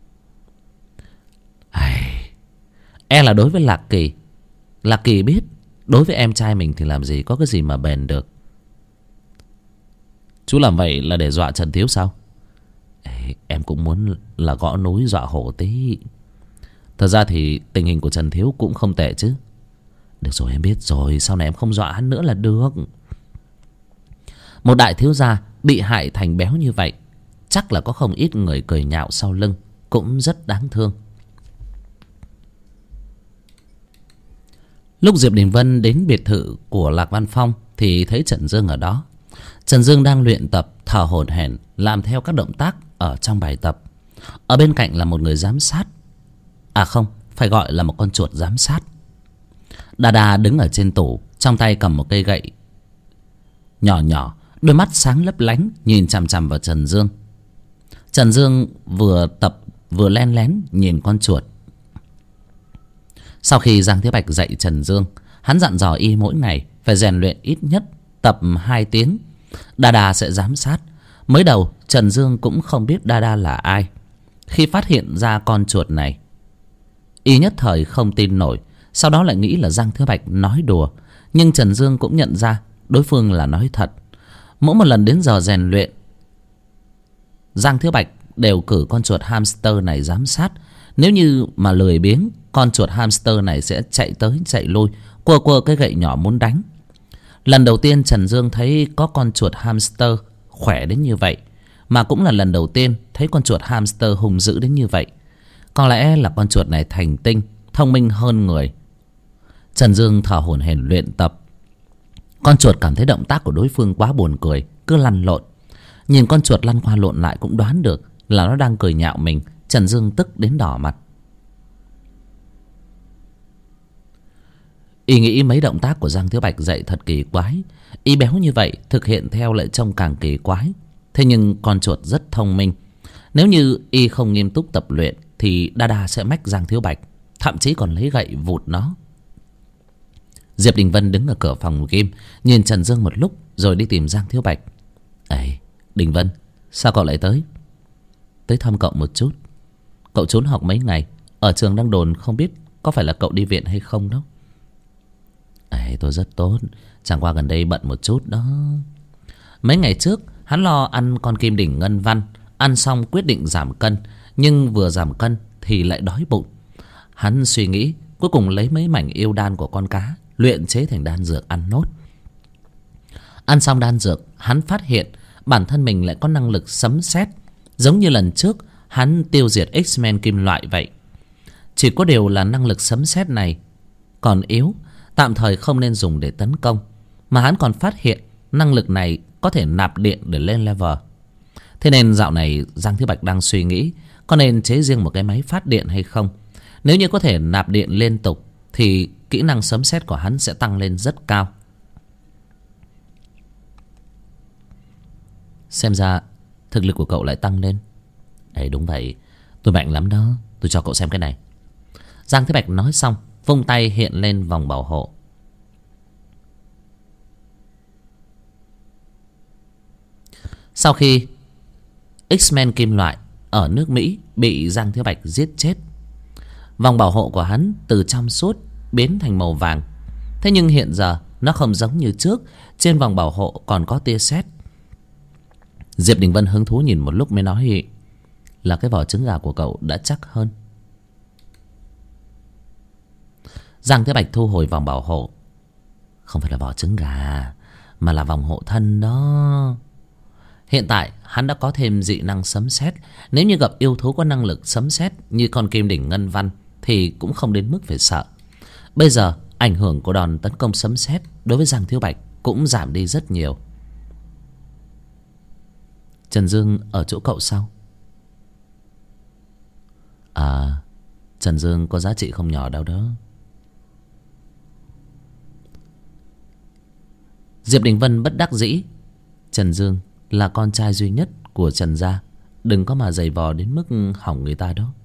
E là đối với Lạc Kỳ, Lạc Kỳ biết đối với em trai mình thì làm gì có cái gì mà bền được. Chú làm vậy là để dọa Trần Thiếu sao? Ê, em cũng muốn là gõ núi dọa hổ tí. Thật ra thì tình hình của Trần Thiếu cũng không tệ chứ. Được rồi, em biết rồi, sau này em không dọa hắn nữa là được. Một đại thiếu gia bị hại thành béo như vậy, chắc là có không ít người cười nhạo sau lưng, cũng rất đáng thương. Lúc Diệp Đình Vân đến biệt thự của Lạc Văn Phong thì thấy Trần Dương ở đó. Trần Dương đang luyện tập thở hổn hển, làm theo các động tác ở trong bài tập. Ở bên cạnh là một người giám sát. À không, phải gọi là một con chuột giám sát. Đa Đa đứng ở trên tủ, trong tay cầm một cây gậy nhỏ nhỏ, đôi mắt sáng lấp lánh nhìn chằm chằm vào Trần Dương. Trần Dương vừa tập vừa len lén nhìn con chuột. Sau khi Giang Thế Bạch dạy Trần Dương, hắn dặn dò y mỗi ngày phải rèn luyện ít nhất tập 2 tiếng. Đa Đa sẽ giám sát. Mới đầu Trần Dương cũng không biết Đa Đa là ai. Khi phát hiện ra con chuột này, y nhất thời không tin nổi. Sau đó lại nghĩ là Giang Thế Bạch nói đùa. Nhưng Trần Dương cũng nhận ra đối phương là nói thật. Mỗi một lần đến giờ rèn luyện, Giang Thế Bạch đều cử con chuột hamster này giám sát. Nếu như mà lười biếng, con chuột hamster này sẽ chạy tới chạy lui, quơ quơ cái gậy nhỏ muốn đánh. Lần đầu tiên Trần Dương thấy có con chuột hamster khỏe đến như vậy, mà cũng là lần đầu tiên thấy con chuột hamster hung dữ đến như vậy. Có lẽ là con chuột này thành tinh, thông minh hơn người. Trần Dương thở hổn hển luyện tập. Con chuột cảm thấy động tác của đối phương quá buồn cười, cứ lăn lộn. Nhìn con chuột lăn qua lộn lại cũng đoán được là nó đang cười nhạo mình. Trần Dương tức đến đỏ mặt. Y nghĩ mấy động tác của Giang Thiếu Bạch dạy thật kỳ quái. Y béo như vậy thực hiện theo lại trông càng kỳ quái. Thế nhưng con chuột rất thông minh. Nếu như Y không nghiêm túc tập luyện thì Đa Đa sẽ mách Giang Thiếu Bạch, thậm chí còn lấy gậy vụt nó. Diệp Đình Vân đứng ở cửa phòng game, nhìn Trần Dương một lúc rồi đi tìm Giang Thiếu Bạch. Ấy, Đình Vân, sao cậu lại tới? Tới thăm cậu một chút. Cậu trốn học mấy ngày, ở trường đang đồn không biết có phải là cậu đi viện hay không đó. Ấy, tôi rất tốt, chẳng qua gần đây bận một chút đó. Mấy ngày trước hắn lo ăn con kim đỉnh ngân văn, ăn xong quyết định giảm cân. Nhưng vừa giảm cân thì lại đói bụng. Hắn suy nghĩ, cuối cùng lấy mấy mảnh yêu đan của con cá luyện chế thành đan dược ăn nốt. Ăn xong đan dược, hắn phát hiện bản thân mình lại có năng lực sấm sét, giống như lần trước hắn tiêu diệt X-Men kim loại vậy. Chỉ có điều là năng lực sấm sét này còn yếu, tạm thời không nên dùng để tấn công. Mà hắn còn phát hiện năng lực này có thể nạp điện để lên level. Thế nên dạo này Giang Thế Bạch đang suy nghĩ có nên chế riêng một cái máy phát điện hay không. Nếu như có thể nạp điện liên tục thì kỹ năng sấm sét của hắn sẽ tăng lên rất cao. Xem ra thực lực của cậu lại tăng lên. Đấy, đúng vậy, tôi mạnh lắm đó. Tôi cho cậu xem cái này. Giang Thế Bạch nói xong vung tay hiện lên vòng bảo hộ. Sau khi X-Men kim loại ở nước Mỹ bị Giang Thế Bạch giết chết, vòng bảo hộ của hắn từ trong suốt biến thành màu vàng. Thế nhưng hiện giờ nó không giống như trước, trên vòng bảo hộ còn có tia sét. Diệp Đình Vân hứng thú nhìn một lúc mới nói là cái vỏ trứng gà của cậu đã chắc hơn. Giang Thế Bạch thu hồi vòng bảo hộ. Không phải là vỏ trứng gà, mà là vòng hộ thân đó. Hiện tại hắn đã có thêm dị năng sấm sét. Nếu như gặp yêu thú có năng lực sấm sét như con kim đỉnh ngân văn thì cũng không đến mức phải sợ. Bây giờ ảnh hưởng của đòn tấn công sấm sét đối với Giang Thiếu Bạch cũng giảm đi rất nhiều. Trần Dương ở chỗ cậu sao? Trần Dương có giá trị không nhỏ đâu đó. Diệp Đình Vân bất đắc dĩ. Trần Dương là con trai duy nhất của Trần gia, đừng có mà giày vò đến mức hỏng người ta đó.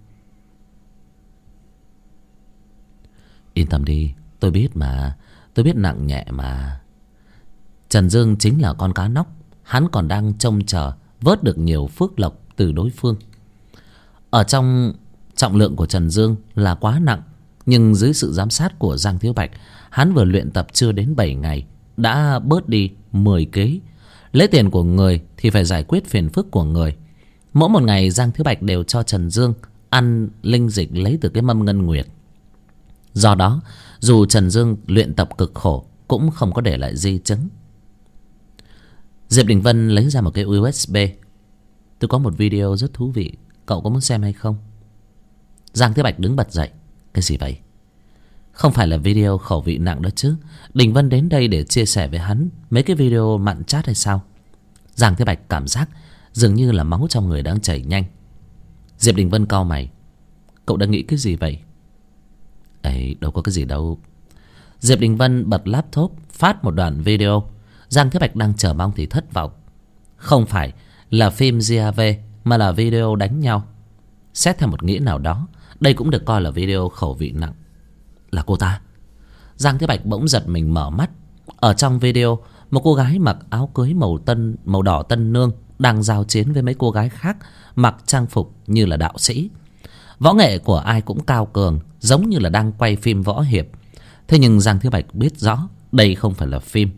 Yên tâm đi, tôi biết mà. Tôi biết nặng nhẹ mà. Trần Dương chính là con cá nóc. Hắn còn đang trông chờ vớt được nhiều phước lộc từ đối phương. Ở trong trọng lượng của Trần Dương là quá nặng, nhưng dưới sự giám sát của Giang Thiếu Bạch, hắn vừa luyện tập chưa đến 7 ngày đã bớt đi 10 kg. Lấy tiền của người thì phải giải quyết phiền phức của người. Mỗi một ngày Giang Thiếu Bạch đều cho Trần Dương ăn linh dịch lấy từ cái mâm ngân nguyệt. Do đó dù Trần Dương luyện tập cực khổ cũng không có để lại di chứng. Diệp Đình Vân lấy ra một cái USB. Tôi có một video rất thú vị, cậu có muốn xem hay không? Giang Thiếu Bạch đứng bật dậy. Cái gì vậy? Không phải là video khẩu vị nặng đó chứ? Đình Vân đến đây để chia sẻ với hắn mấy cái video mặn chát hay sao? Giang Thiếu Bạch cảm giác dường như là máu trong người đang chảy nhanh. Diệp Đình Vân cau mày. Cậu đang nghĩ cái gì vậy? Ấy, đâu có cái gì đâu. Diệp Đình Vân bật laptop phát một đoạn video. Giang Thiếu Bạch đang chờ mong thì thất vọng. Không phải là phim GAV mà là video đánh nhau. Xét theo một nghĩa nào đó, đây cũng được coi là video khẩu vị nặng. Là cô ta. Giang Thiếu Bạch bỗng giật mình mở mắt. Ở trong video, một cô gái mặc áo cưới màu đỏ tân nương đang giao chiến với mấy cô gái khác mặc trang phục như là đạo sĩ. Võ nghệ của ai cũng cao cường, giống như là đang quay phim võ hiệp. Thế nhưng Giang Thiếu Bạch biết rõ đây không phải là phim.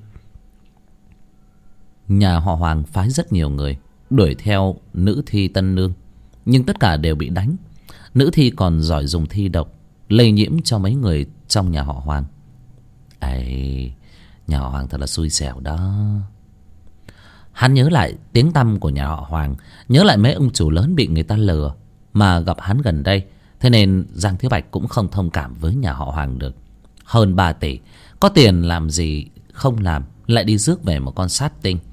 Nhà họ Hoàng phái rất nhiều người đuổi theo nữ thi tân nương, nhưng tất cả đều bị đánh. Nữ thi còn giỏi dùng thi độc, lây nhiễm cho mấy người trong nhà họ Hoàng. Ấy, nhà họ Hoàng thật là xui xẻo đó. Hắn nhớ lại tiếng tăm của nhà họ Hoàng, nhớ lại mấy ông chủ lớn bị người ta lừa mà gặp hắn gần đây. Thế nên Giang Thiếu Bạch cũng không thông cảm với nhà họ Hoàng được. Hơn 3 tỷ, có tiền làm gì không làm, lại đi rước về một con sát tinh.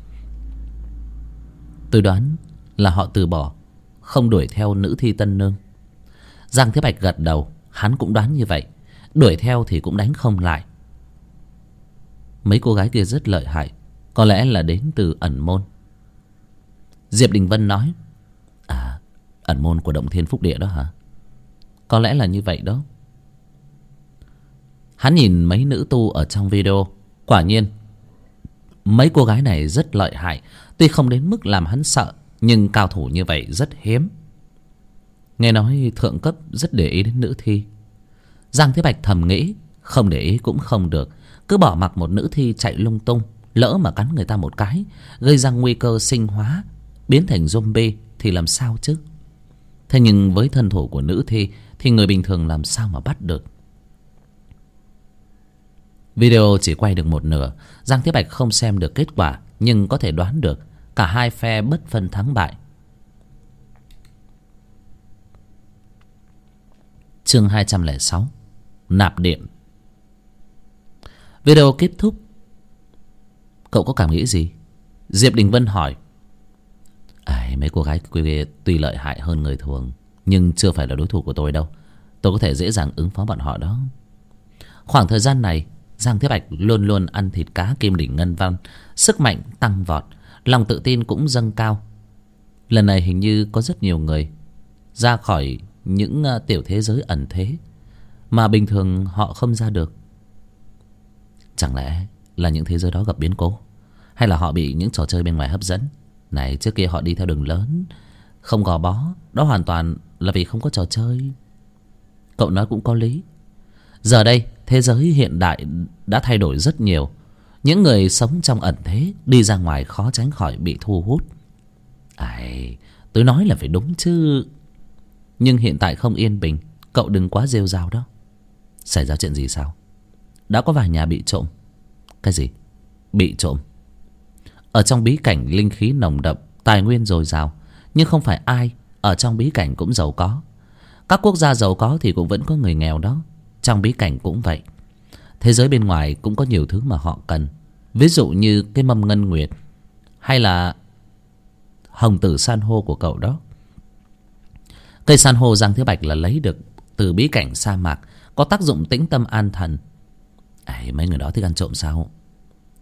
Tôi đoán là họ từ bỏ, không đuổi theo nữ thi tân nương. Giang Thiếu Bạch gật đầu. Hắn cũng đoán như vậy. Đuổi theo thì cũng đánh không lại. Mấy cô gái kia rất lợi hại, có lẽ là đến từ ẩn môn. Diệp Đình Vân nói. À, ẩn môn của Động Thiên Phúc Địa đó hả? Có lẽ là như vậy đó. Hắn nhìn mấy nữ tu ở trong video. Quả nhiên mấy cô gái này rất lợi hại. Tuy không đến mức làm hắn sợ, nhưng cao thủ như vậy rất hiếm. Nghe nói thượng cấp rất để ý đến nữ thi. Giang Thế Bạch thầm nghĩ, không để ý cũng không được. Cứ bỏ mặc một nữ thi chạy lung tung, lỡ mà cắn người ta một cái, gây ra nguy cơ sinh hóa, biến thành zombie thì làm sao chứ? Thế nhưng với thân thủ của nữ thi thì người bình thường làm sao mà bắt được? Video chỉ quay được một nửa. Giang Thế Bạch không xem được kết quả, nhưng có thể đoán được cả hai phe bất phân thắng bại. Chương 206, nạp điện. Video kết thúc. Cậu có cảm nghĩ gì? Diệp Đình Vân hỏi. Mấy cô gái tuy lợi hại hơn người thường, nhưng chưa phải là đối thủ của tôi đâu. Tôi có thể dễ dàng ứng phó bọn họ đó. Khoảng thời gian này Giang Thế Bạch luôn luôn ăn thịt cá kim đỉnh ngân văn, sức mạnh tăng vọt, lòng tự tin cũng dâng cao. Lần này hình như có rất nhiều người ra khỏi những tiểu thế giới ẩn thế mà bình thường họ không ra được. Chẳng lẽ là những thế giới đó gặp biến cố, hay là họ bị những trò chơi bên ngoài hấp dẫn? Này, trước kia họ đi theo đường lớn, không gò bó, đó hoàn toàn là vì không có trò chơi. Cậu nói cũng có lý. Giờ đây thế giới hiện đại đã thay đổi rất nhiều. Những người sống trong ẩn thế đi ra ngoài khó tránh khỏi bị thu hút. Tôi nói là phải đúng chứ. Nhưng hiện tại không yên bình, cậu đừng quá rêu rao đó. Xảy ra chuyện gì sao? Đã có vài nhà bị trộm. Cái gì? Bị trộm? Ở trong bí cảnh linh khí nồng đậm, tài nguyên dồi dào, nhưng không phải ai ở trong bí cảnh cũng giàu có. Các quốc gia giàu có thì cũng vẫn có người nghèo đó. Trong bí cảnh cũng vậy. Thế giới bên ngoài cũng có nhiều thứ mà họ cần. Ví dụ như cái mâm ngân nguyệt, hay là hồng tử san hô của cậu đó. Cây san hô Giang Thế Bạch là lấy được từ bí cảnh sa mạc, có tác dụng tĩnh tâm an thần. Mấy người đó thích ăn trộm sao?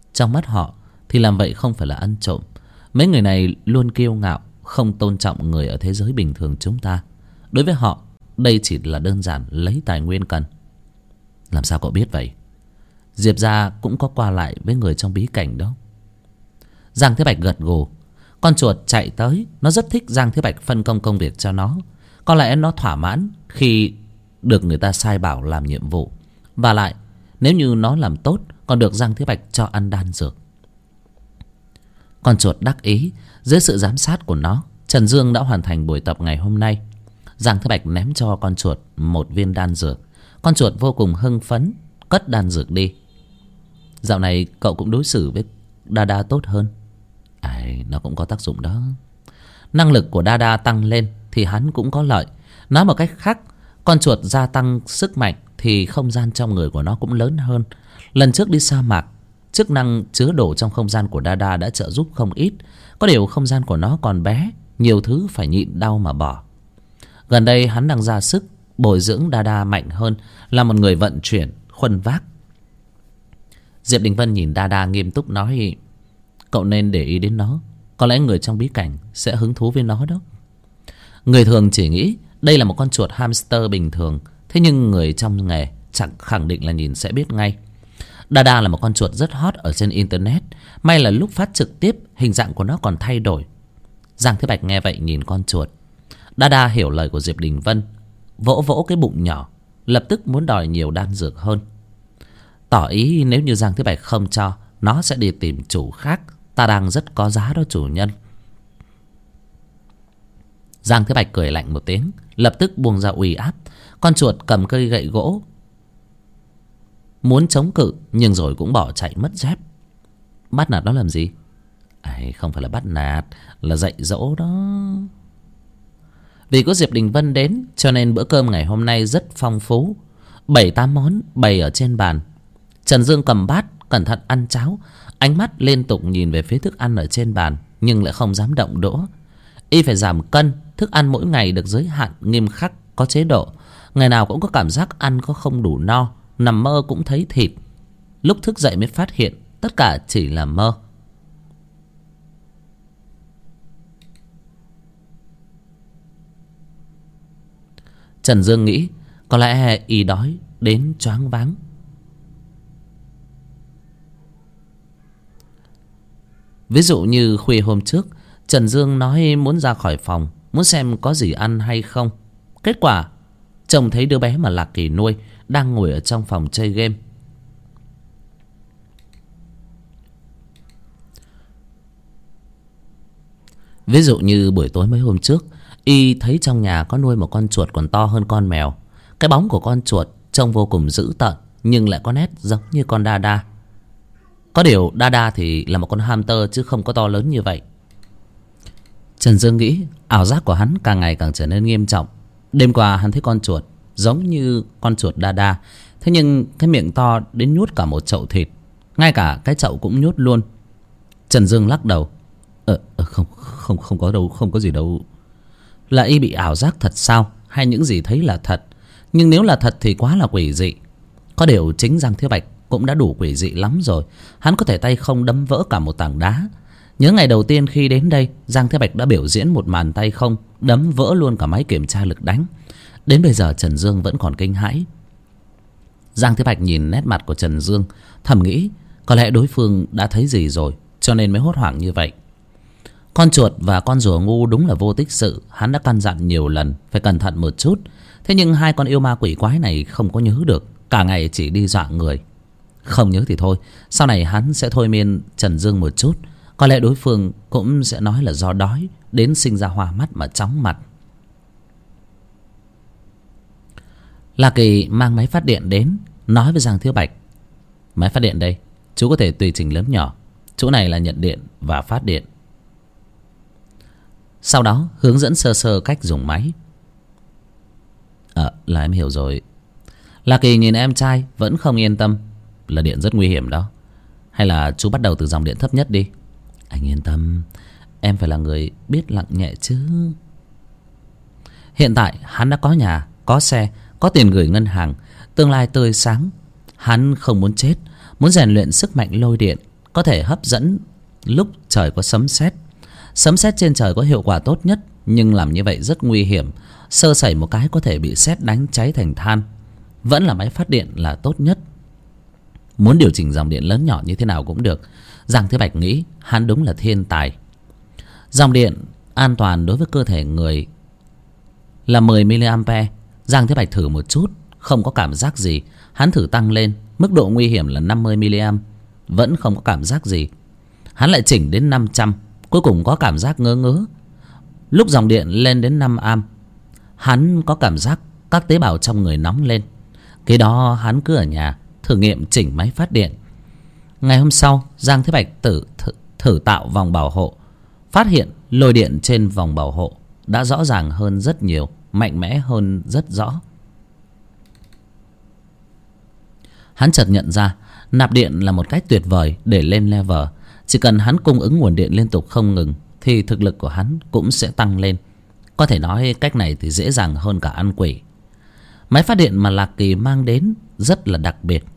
Trong mắt họ thì làm vậy không phải là ăn trộm. Mấy người này luôn kiêu ngạo, không tôn trọng người ở thế giới bình thường chúng ta. Đối với họ, đây chỉ là đơn giản lấy tài nguyên cần. Làm sao cậu biết vậy? Diệp gia cũng có qua lại với người trong bí cảnh đó. Giang Thế Bạch gật gù. Con chuột chạy tới, nó rất thích Giang Thế Bạch phân công công việc cho nó. Có lẽ nó thỏa mãn khi được người ta sai bảo làm nhiệm vụ. Và lại, nếu như nó làm tốt, còn được Giang Thế Bạch cho ăn đan dược. Con chuột đắc ý. Dưới sự giám sát của nó, Trần Dương đã hoàn thành buổi tập ngày hôm nay. Giang Thế Bạch ném cho con chuột một viên đan dược. Con chuột vô cùng hưng phấn, cất đan dược đi. Dạo này cậu cũng đối xử với Đa tốt hơn. Nó cũng có tác dụng đó. Năng lực của Đa tăng lên thì hắn cũng có lợi. Nói một cách khác, con chuột gia tăng sức mạnh thì không gian trong người của nó cũng lớn hơn. Lần trước đi sa mạc, chức năng chứa đồ trong không gian của Đa đã trợ giúp không ít. Có điều không gian của nó còn bé, nhiều thứ phải nhịn đau mà bỏ. Gần đây hắn đang ra sức bồi dưỡng Đa mạnh hơn, là một người vận chuyển, khuân vác. Diệp Đình Vân nhìn Đa nghiêm túc nói: cậu nên để ý đến nó. Có lẽ người trong bí cảnh sẽ hứng thú với nó đó. Người thường chỉ nghĩ đây là một con chuột hamster bình thường. Thế nhưng người trong nghề chẳng khẳng định là nhìn sẽ biết ngay. Đa là một con chuột rất hot ở trên internet. May là lúc phát trực tiếp, hình dạng của nó còn thay đổi. Giang Thế Bạch nghe vậy nhìn con chuột. Đa hiểu lời của Diệp Đình Vân, vỗ vỗ cái bụng nhỏ, lập tức muốn đòi nhiều đan dược hơn. Tỏ ý nếu như Giang Thế Bạch không cho, nó sẽ đi tìm chủ khác. Ta đang rất có giá đó chủ nhân. Giang Thế Bạch cười lạnh một tiếng, lập tức buông ra uy áp. Con chuột cầm cây gậy gỗ muốn chống cự, nhưng rồi cũng bỏ chạy mất dép. Bắt nạt nó làm gì? Không phải là bắt nạt, là dạy dỗ đó. Vì có Diệp Đình Vân đến, cho nên bữa cơm ngày hôm nay rất phong phú. 7-8 món bày ở trên bàn. Trần Dương cầm bát cẩn thận ăn cháo, ánh mắt liên tục nhìn về phía thức ăn ở trên bàn, nhưng lại không dám động đũa. Y phải giảm cân, thức ăn mỗi ngày được giới hạn nghiêm khắc, có chế độ. Ngày nào cũng có cảm giác ăn có không đủ no, nằm mơ cũng thấy thịt. Lúc thức dậy mới phát hiện tất cả chỉ là mơ. Trần Dương nghĩ có lẽ y đói đến choáng váng. Ví dụ như khuya hôm trước, Trần Dương nói muốn ra khỏi phòng, muốn xem có gì ăn hay không. Kết quả trông thấy đứa bé mà Lạc Kỳ nuôi đang ngồi ở trong phòng chơi game. Ví dụ như buổi tối mấy hôm trước, y thấy trong nhà có nuôi một con chuột còn to hơn con mèo. Cái bóng của con chuột trông vô cùng dữ tợn, nhưng lại có nét giống như con Đa. Có điều Đa thì là một con hamster chứ không có to lớn như vậy. Trần Dương nghĩ ảo giác của hắn càng ngày càng trở nên nghiêm trọng. Đêm qua hắn thấy con chuột giống như con chuột Đa, thế nhưng cái miệng to đến nhốt cả một chậu thịt, ngay cả cái chậu cũng nhốt luôn. Trần Dương lắc đầu. Không có đâu, không có gì đâu. Là y bị ảo giác thật sao, hay những gì thấy là thật? Nhưng nếu là thật thì quá là quỷ dị. Có điều chính Giang Thế Bạch cũng đã đủ quỷ dị lắm rồi. Hắn có thể tay không đấm vỡ cả một tảng đá. Nhớ ngày đầu tiên khi đến đây, Giang Thế Bạch đã biểu diễn một màn tay không đấm vỡ luôn cả máy kiểm tra lực đánh. Đến bây giờ Trần Dương vẫn còn kinh hãi. Giang Thế Bạch nhìn nét mặt của Trần Dương, thầm nghĩ có lẽ đối phương đã thấy gì rồi, cho nên mới hốt hoảng như vậy. Con chuột và con rùa ngu đúng là vô tích sự. Hắn đã căn dặn nhiều lần phải cẩn thận một chút. Thế nhưng hai con yêu ma quỷ quái này không có nhớ được, cả ngày chỉ đi dọa người. Không nhớ thì thôi, sau này hắn sẽ thôi miên Trần Dương một chút. Có lẽ đối phương cũng sẽ nói là do đói đến sinh ra hoa mắt mà chóng mặt. La Kỳ mang máy phát điện đến, nói với Giang Thiếu Bạch: máy phát điện đây, chú có thể tùy chỉnh lớn nhỏ. Chỗ này là nhận điện và phát điện. Sau đó hướng dẫn sơ sơ cách dùng máy. Là em hiểu rồi. La Kỳ nhìn em trai vẫn không yên tâm. Là điện rất nguy hiểm đó. Hay là chú bắt đầu từ dòng điện thấp nhất đi. Anh yên tâm, em phải là người biết lặng nhẹ chứ. Hiện tại hắn đã có nhà, có xe, có tiền gửi ngân hàng, tương lai tươi sáng. Hắn không muốn chết, muốn rèn luyện sức mạnh lôi điện. có thể hấp dẫn lúc trời có sấm sét. Sấm sét trên trời có hiệu quả tốt nhất, nhưng làm như vậy rất nguy hiểm. Sơ sẩy một cái có thể bị sét đánh cháy thành than. Vẫn là máy phát điện là tốt nhất. Muốn điều chỉnh dòng điện lớn nhỏ như thế nào cũng được. Giang Thế Bạch nghĩ hắn đúng là thiên tài. Dòng điện an toàn đối với cơ thể người là 10mA. Giang Thế Bạch thử một chút, không có cảm giác gì. Hắn thử tăng lên, mức độ nguy hiểm là 50mA, vẫn không có cảm giác gì. Hắn lại chỉnh đến 500, cuối cùng có cảm giác ngớ ngớ. Lúc dòng điện lên đến 5A, hắn có cảm giác các tế bào trong người nóng lên. Cái đó hắn cứ ở nhà thử nghiệm chỉnh máy phát điện. Ngày hôm sau, Giang Thế Bạch thử tạo vòng bảo hộ, phát hiện lôi điện trên vòng bảo hộ đã rõ ràng hơn rất nhiều, mạnh mẽ hơn rất rõ. Hắn chợt nhận ra nạp điện là một cách tuyệt vời để lên level. Chỉ cần hắn cung ứng nguồn điện liên tục không ngừng thì thực lực của hắn cũng sẽ tăng lên. Có thể nói cách này thì dễ dàng hơn cả ăn quỷ. Máy phát điện mà Lạc Kỳ mang đến rất là đặc biệt.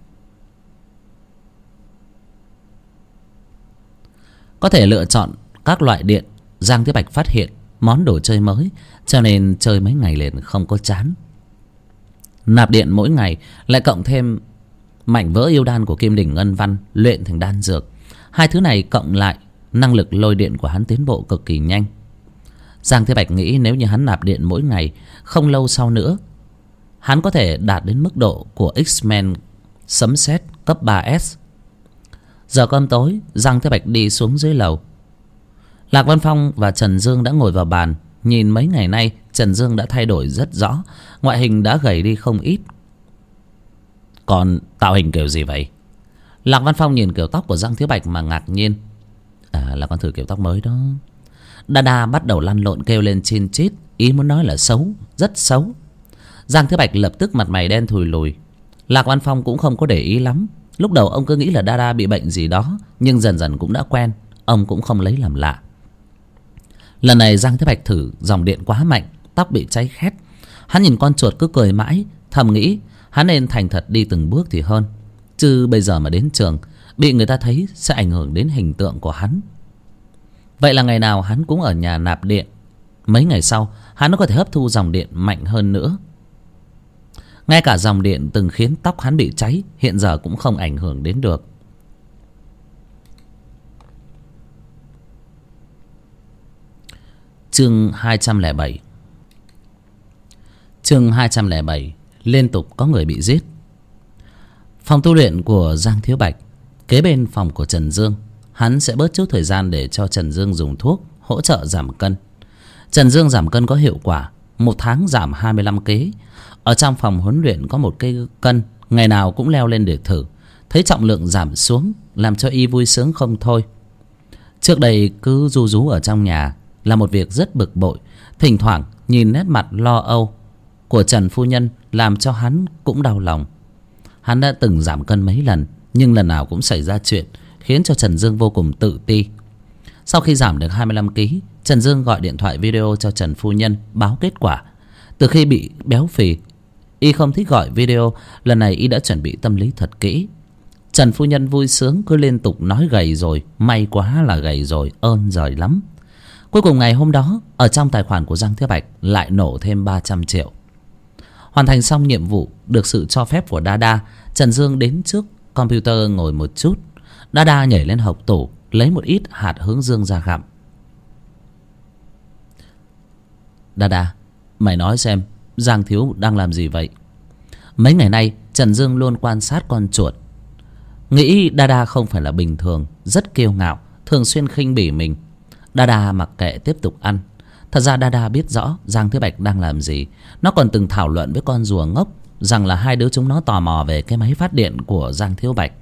Có thể lựa chọn các loại điện. Giang Thế Bạch phát hiện món đồ chơi mới, cho nên chơi mấy ngày liền không có chán. Nạp điện mỗi ngày lại cộng thêm mảnh vỡ yêu đan của Kim Đỉnh Ngân Văn luyện thành đan dược. Hai thứ này cộng lại, năng lực lôi điện của hắn tiến bộ cực kỳ nhanh. Giang Thế Bạch nghĩ nếu như hắn nạp điện mỗi ngày, không lâu sau nữa hắn có thể đạt đến mức độ của X-Men sấm sét cấp 3S. Giờ cơm tối, Giang Thế Bạch đi xuống dưới lầu. Lạc Văn Phong và Trần Dương đã ngồi vào bàn. Nhìn mấy ngày nay Trần Dương đã thay đổi rất rõ, ngoại hình đã gầy đi không ít. Còn tạo hình kiểu gì vậy? Lạc Văn Phong nhìn kiểu tóc của Giang Thế Bạch mà ngạc nhiên. Là con thử kiểu tóc mới đó. Đa bắt đầu lăn lộn kêu lên chin chít, ý muốn nói là xấu, rất xấu. Giang Thế Bạch lập tức mặt mày đen thùi lùi. Lạc Văn Phong cũng không có để ý lắm. Lúc đầu ông cứ nghĩ là Đa bị bệnh gì đó, nhưng dần dần cũng đã quen, ông cũng không lấy làm lạ. Lần này Giang Thế Bạch thử dòng điện quá mạnh, tóc bị cháy khét. Hắn nhìn con chuột cứ cười mãi, thầm nghĩ hắn nên thành thật đi từng bước thì hơn. Chứ bây giờ mà đến trường bị người ta thấy sẽ ảnh hưởng đến hình tượng của hắn. Vậy là ngày nào hắn cũng ở nhà nạp điện. Mấy ngày sau hắn có thể hấp thu dòng điện mạnh hơn nữa. Ngay cả dòng điện từng khiến tóc hắn bị cháy hiện giờ cũng không ảnh hưởng đến được. Chương 207. Chương 207. Liên tục có người bị giết. Phòng tu luyện của Giang Thế Bạch kế bên phòng của Trần Dương. Hắn sẽ bớt chút thời gian để cho Trần Dương dùng thuốc hỗ trợ giảm cân. Trần Dương giảm cân có hiệu quả, 1 tháng giảm 25 kg. Ở trong phòng huấn luyện có một cây cân, ngày nào cũng leo lên để thử. Thấy trọng lượng giảm xuống làm cho y vui sướng không thôi. Trước đây cứ ru rú ở trong nhà là một việc rất bực bội. Thỉnh thoảng nhìn nét mặt lo âu của Trần phu nhân làm cho hắn cũng đau lòng. Hắn đã từng giảm cân mấy lần, nhưng lần nào cũng xảy ra chuyện khiến cho Trần Dương vô cùng tự ti. Sau khi giảm được 25 kg, Trần Dương gọi điện thoại video cho Trần phu nhân báo kết quả. Từ khi bị béo phì, y không thích gọi video. Lần này y đã chuẩn bị tâm lý thật kỹ. Trần phu nhân vui sướng cứ liên tục nói gầy rồi, may quá là gầy rồi, ơn giời lắm. Cuối cùng ngày hôm đó, ở trong tài khoản của Giang Thế Bạch lại nổ thêm 300 triệu. Hoàn thành xong nhiệm vụ được sự cho phép của Đa, Trần Dương đến trước computer ngồi một chút. Đa nhảy lên hộc tủ lấy một ít hạt hướng dương ra gặm. Đa, mày nói xem Giang thiếu đang làm gì vậy? Mấy ngày nay Trần Dương luôn quan sát con chuột, nghĩ Đa không phải là bình thường, rất kiêu ngạo, thường xuyên khinh bỉ mình. Đa mặc kệ tiếp tục ăn. Thật ra Đa biết rõ Giang Thế Bạch đang làm gì. Nó còn từng thảo luận với con rùa ngốc rằng là hai đứa chúng nó tò mò về cái máy phát điện của Giang Thiếu Bạch.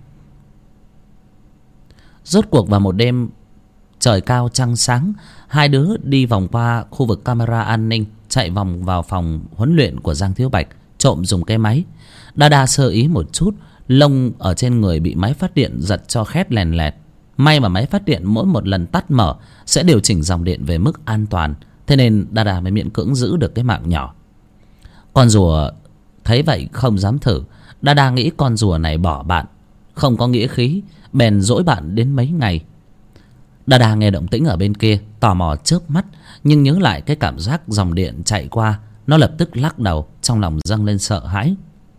Rốt cuộc vào một đêm trời cao trăng sáng, hai đứa đi vòng qua khu vực camera an ninh, chạy vòng vào phòng huấn luyện của Giang Thiếu Bạch, trộm dùng cái máy. Đa sơ ý một chút, lông ở trên người bị máy phát điện giật cho khét lèn lẹt. May mà máy phát điện mỗi một lần tắt mở sẽ điều chỉnh dòng điện về mức an toàn, thế nên Đa mới miễn cưỡng giữ được cái mạng nhỏ. Con rùa thấy vậy không dám thử. Đa nghĩ con rùa này bỏ bạn, không có nghĩa khí, bèn dỗi bạn đến mấy ngày. Đa Đa nghe động tĩnh ở bên kia, tò mò chớp mắt, nhưng nhớ lại cái cảm giác dòng điện chạy qua, nó lập tức lắc đầu, trong lòng dâng lên sợ hãi.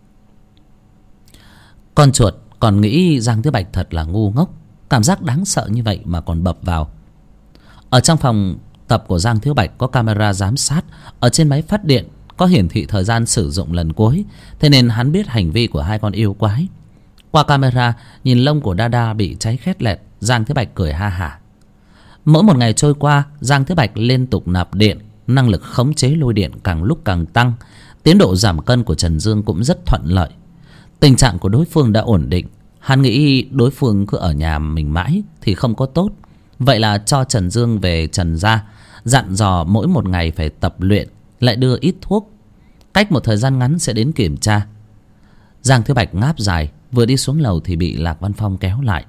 Con chuột còn nghĩ Giang Thiếu Bạch thật là ngu ngốc, cảm giác đáng sợ như vậy mà còn bập vào. Ở trong phòng tập của Giang Thiếu Bạch có camera giám sát, ở trên máy phát điện có hiển thị thời gian sử dụng lần cuối, thế nên hắn biết hành vi của hai con yêu quái. Qua camera nhìn lông của Đa Đa bị cháy khét lẹt, Giang Thiếu Bạch cười ha hả. Mỗi một ngày trôi qua, Giang Thiếu Bạch liên tục nạp điện, năng lực khống chế lôi điện càng lúc càng tăng. Tiến độ giảm cân của Trần Dương cũng rất thuận lợi. Tình trạng của đối phương đã ổn định. Hắn nghĩ đối phương cứ ở nhà mình mãi thì không có tốt. Vậy là cho Trần Dương về Trần gia, dặn dò mỗi một ngày phải tập luyện, lại đưa ít thuốc. Cách một thời gian ngắn sẽ đến kiểm tra. Giang Thiếu Bạch ngáp dài, vừa đi xuống lầu thì bị Lạc Văn Phong kéo lại.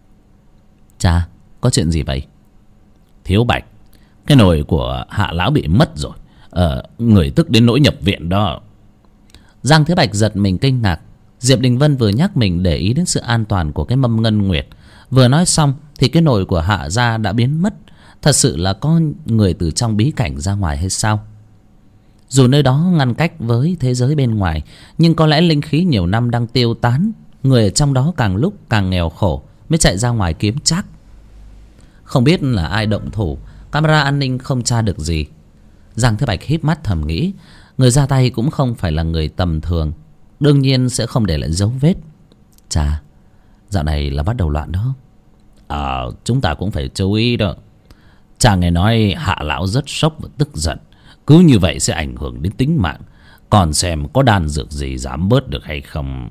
Cha, có chuyện gì vậy? Thiếu Bạch, cái nồi của Hạ lão bị mất rồi. Người tức đến nỗi nhập viện đó. Giang Thiếu Bạch giật mình kinh ngạc. Diệp Đình Vân vừa nhắc mình để ý đến sự an toàn của cái mâm ngân nguyệt. Vừa nói xong thì cái nồi của Hạ gia đã biến mất. Thật sự là có người từ trong bí cảnh ra ngoài hay sao? Dù nơi đó ngăn cách với thế giới bên ngoài, nhưng có lẽ linh khí nhiều năm đang tiêu tán. Người ở trong đó càng lúc càng nghèo khổ mới chạy ra ngoài kiếm trác. Không biết là ai động thủ, camera an ninh không tra được gì. Giang Thế Bạch híp mắt thầm nghĩ, người ra tay cũng không phải là người tầm thường, đương nhiên sẽ không để lại dấu vết. Chà, dạo này là bắt đầu loạn đó. Chúng ta cũng phải chú ý đó. Cha nghe nói Hạ lão rất sốc và tức giận, cứ như vậy sẽ ảnh hưởng đến tính mạng. Còn xem có đan dược gì giảm bớt được hay không.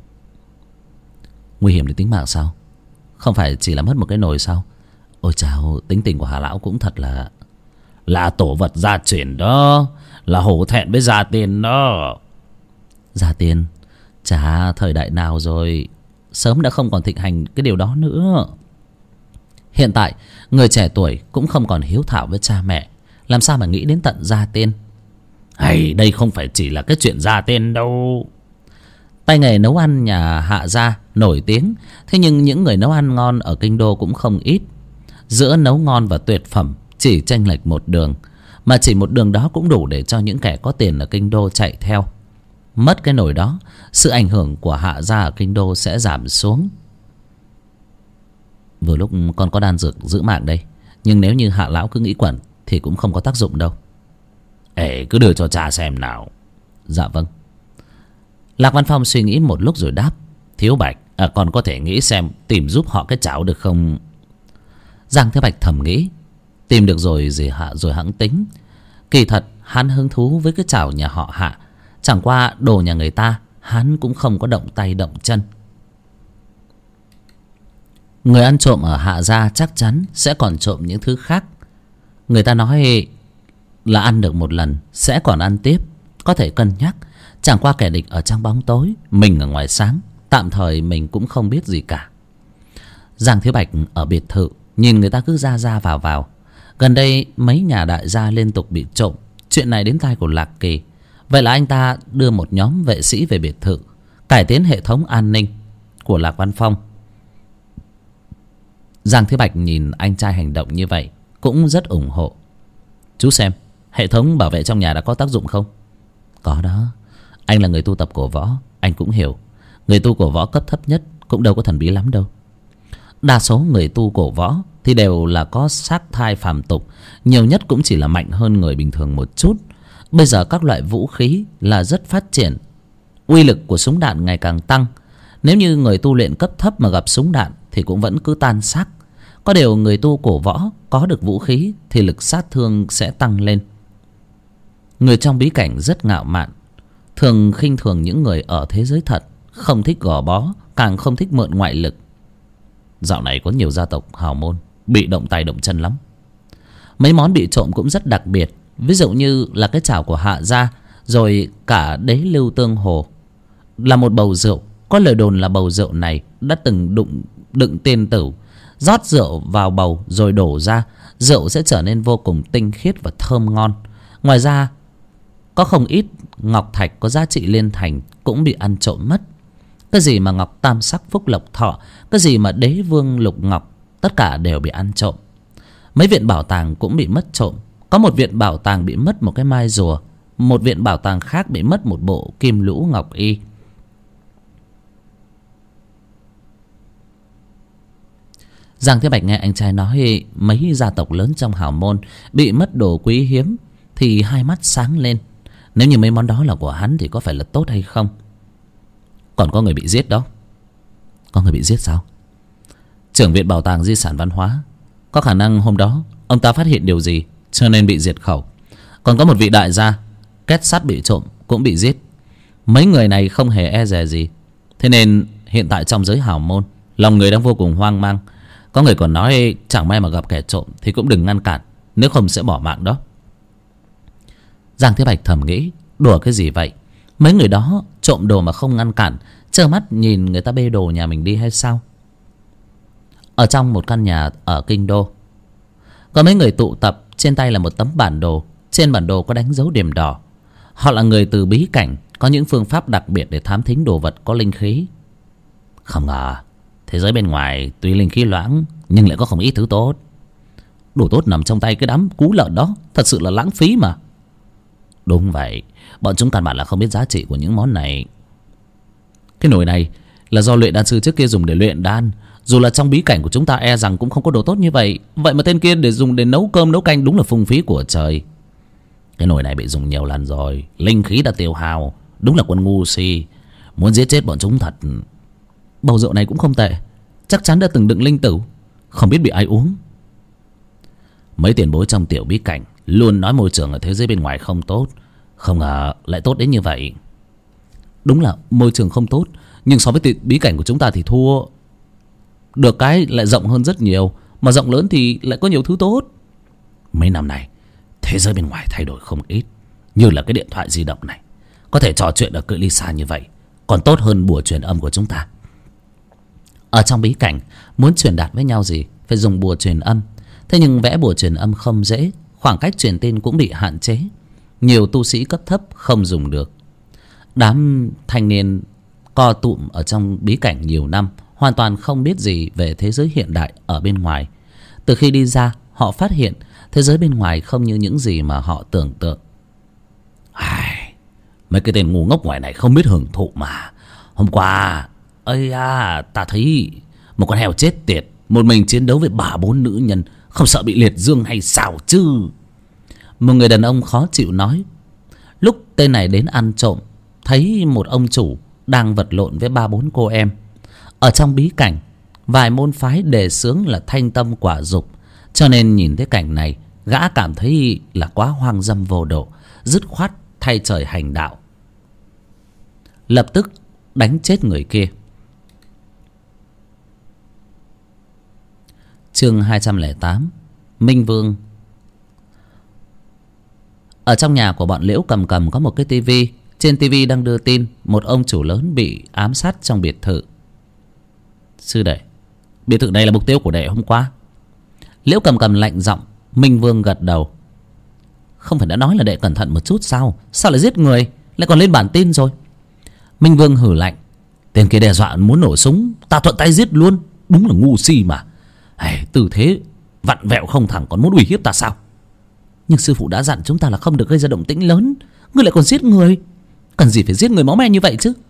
Nguy hiểm đến tính mạng sao? Không phải chỉ là mất một cái nồi sao? Ôi chào, tính tình của Hạ lão cũng thật là tổ vật gia truyền đó, là hổ thẹn với gia tiên đó. Gia tiên? Chà, thời đại nào rồi, sớm đã không còn thịnh hành cái điều đó nữa. Hiện tại người trẻ tuổi cũng không còn hiếu thảo với cha mẹ, làm sao mà nghĩ đến tận gia tiên. Hay đây không phải chỉ là cái chuyện gia tiên đâu. Tay nghề nấu ăn nhà Hạ gia nổi tiếng, thế nhưng những người nấu ăn ngon ở kinh đô cũng không ít. Giữa nấu ngon và tuyệt phẩm chỉ chênh lệch một đường, mà chỉ một đường đó cũng đủ để cho những kẻ có tiền ở kinh đô chạy theo. Mất cái nồi đó, sự ảnh hưởng của Hạ gia ở kinh đô sẽ giảm xuống. Vừa lúc con có đan dược giữ mạng đây, nhưng nếu như Hạ lão cứ nghĩ quẩn thì cũng không có tác dụng đâu. Cứ đưa cho cha xem nào. Dạ vâng. Lạc Văn Phong suy nghĩ một lúc rồi đáp. Thiếu Bạch, con có thể nghĩ xem tìm giúp họ cái chảo được không? Giang Thế Bạch thầm nghĩ, tìm được rồi gì Hạ rồi hẵng tính. Kỳ thật hắn hứng thú với cái chảo nhà họ Hạ, chẳng qua đồ nhà người ta hắn cũng không có động tay động chân. Người ăn trộm ở Hạ gia chắc chắn sẽ còn trộm những thứ khác. Người ta nói là ăn được một lần sẽ còn ăn tiếp, có thể cân nhắc. Chẳng qua kẻ địch ở trong bóng tối, mình ở ngoài sáng, tạm thời mình cũng không biết gì cả. Giang Thiếu Bạch ở biệt thự, nhìn người ta cứ ra ra vào vào. Gần đây mấy nhà đại gia liên tục bị trộm, chuyện này đến tai của Lạc Kỳ. Vậy là anh ta đưa một nhóm vệ sĩ về biệt thự, cải tiến hệ thống an ninh của Lạc Văn Phong. Giang Thế Bạch nhìn anh trai hành động như vậy cũng rất ủng hộ. Chú xem, hệ thống bảo vệ trong nhà đã có tác dụng không? Có đó. Anh là người tu tập cổ võ, anh cũng hiểu. Người tu cổ võ cấp thấp nhất cũng đâu có thần bí lắm đâu. Đa số người tu cổ võ thì đều là có xác thai phàm tục, nhiều nhất cũng chỉ là mạnh hơn người bình thường một chút. Bây giờ các loại vũ khí là rất phát triển, uy lực của súng đạn ngày càng tăng. Nếu như người tu luyện cấp thấp mà gặp súng đạn thì cũng vẫn cứ tan xác. Có điều người tu cổ võ có được vũ khí thì lực sát thương sẽ tăng lên. Người trong bí cảnh rất ngạo mạn, thường khinh thường những người ở thế giới thật, không thích gò bó, càng không thích mượn ngoại lực. Dạo này có nhiều gia tộc hào môn bị động tay động chân lắm. Mấy món bị trộm cũng rất đặc biệt, ví dụ như là cái chảo của Hạ gia, rồi cả đế lưu tương hồ, là một bầu rượu. Có lời đồn là bầu rượu này đã từng đựng tiên tử. Rót rượu vào bầu rồi đổ ra, rượu sẽ trở nên vô cùng tinh khiết và thơm ngon. Ngoài ra có không ít ngọc thạch có giá trị liên thành cũng bị ăn trộm mất. Cái gì mà ngọc tam sắc phúc lộc thọ, cái gì mà đế vương lục ngọc, tất cả đều bị ăn trộm. Mấy viện bảo tàng cũng bị mất trộm. Có một viện bảo tàng bị mất một cái mai rùa, một viện bảo tàng khác bị mất một bộ kim lũ ngọc y. Giang Thế Bạch nghe anh trai nói mấy gia tộc lớn trong hào môn bị mất đồ quý hiếm thì hai mắt sáng lên. Nếu như mấy món đó là của hắn thì có phải là tốt hay không? Còn có người bị giết đó. Có người bị giết sao? Trưởng viện bảo tàng di sản văn hóa. Có khả năng hôm đó ông ta phát hiện điều gì cho nên bị diệt khẩu. Còn có một vị đại gia két sắt bị trộm cũng bị giết. Mấy người này không hề e dè gì. Thế nên hiện tại trong giới hào môn lòng người đang vô cùng hoang mang. Có người còn nói chẳng may mà gặp kẻ trộm thì cũng đừng ngăn cản, nếu không sẽ bỏ mạng đó. Giang Thế Bạch thầm nghĩ, đùa cái gì vậy? Mấy người đó trộm đồ mà không ngăn cản, trơ mắt nhìn người ta bê đồ nhà mình đi hay sao? Ở trong một căn nhà ở kinh đô, có mấy người tụ tập, trên tay là một tấm bản đồ. Trên bản đồ có đánh dấu điểm đỏ. Họ là người từ bí cảnh, có những phương pháp đặc biệt để thám thính đồ vật có linh khí. Không ngờ thế giới bên ngoài tuy linh khí loãng nhưng lại có không ít thứ tốt. Đồ tốt nằm trong tay cái đám cú lợn đó, thật sự là lãng phí mà. Đúng vậy, bọn chúng căn bản là không biết giá trị của những món này. Cái nồi này là do luyện đan sư trước kia dùng để luyện đan. Dù là trong bí cảnh của chúng ta e rằng cũng không có đồ tốt như vậy. Vậy mà tên kia để dùng để nấu cơm nấu canh, đúng là phung phí của trời. Cái nồi này bị dùng nhiều lần rồi, linh khí đã tiêu hao. Đúng là quân ngu si, muốn giết chết bọn chúng thật. Bầu rượu này cũng không tệ, chắc chắn đã từng đựng linh tử, không biết bị ai uống. Mấy tiền bối trong tiểu bí cảnh luôn nói môi trường ở thế giới bên ngoài không tốt, không ngờ lại tốt đến như vậy. Đúng là môi trường không tốt, nhưng so với bí cảnh của chúng ta thì thua. Được cái lại rộng hơn rất nhiều, mà rộng lớn thì lại có nhiều thứ tốt. Mấy năm này thế giới bên ngoài thay đổi không ít. Như là cái điện thoại di động này, có thể trò chuyện ở cự ly xa như vậy, còn tốt hơn bùa truyền âm của chúng ta. Ở trong bí cảnh, muốn truyền đạt với nhau gì phải dùng bùa truyền âm. Thế nhưng vẽ bùa truyền âm không dễ, khoảng cách truyền tin cũng bị hạn chế. Nhiều tu sĩ cấp thấp không dùng được. Đám thanh niên co tụm ở trong bí cảnh nhiều năm, hoàn toàn không biết gì về thế giới hiện đại ở bên ngoài. Từ khi đi ra, họ phát hiện thế giới bên ngoài không như những gì mà họ tưởng tượng. Mấy cái tên ngu ngốc ngoài này không biết hưởng thụ mà. Hôm qua ta thấy một con heo chết tiệt một mình chiến đấu với 3-4 nữ nhân, không sợ bị liệt dương hay sao chứ? Một người đàn ông khó chịu nói. Lúc tên này đến ăn trộm, thấy một ông chủ đang vật lộn với 3-4 cô em. Ở trong bí cảnh, vài môn phái đề xướng là thanh tâm quả dục, cho nên nhìn thấy cảnh này, gã cảm thấy là quá hoang dâm vô độ, dứt khoát thay trời hành đạo, lập tức đánh chết người kia. Chương 208, Minh Vương. Ở trong nhà của bọn Liễu Cầm Cầm có một cái tivi. Trên tivi đang đưa tin một ông chủ lớn bị ám sát trong biệt thự. Sư đệ, biệt thự này là mục tiêu của đệ hôm qua. Liễu Cầm Cầm lạnh giọng. Minh Vương gật đầu. Không phải đã nói là đệ cẩn thận một chút sao? Sao lại giết người, lại còn lên bản tin rồi? Minh Vương hử lạnh. Tên kia đe dọa muốn nổ súng, ta thuận tay giết luôn. Đúng là ngu si mà. Tư thế vặn vẹo không thẳng, còn muốn uy hiếp ta sao? Nhưng sư phụ đã dặn chúng ta là không được gây ra động tĩnh lớn. Ngươi lại còn giết người, cần gì phải giết người máu me như vậy chứ?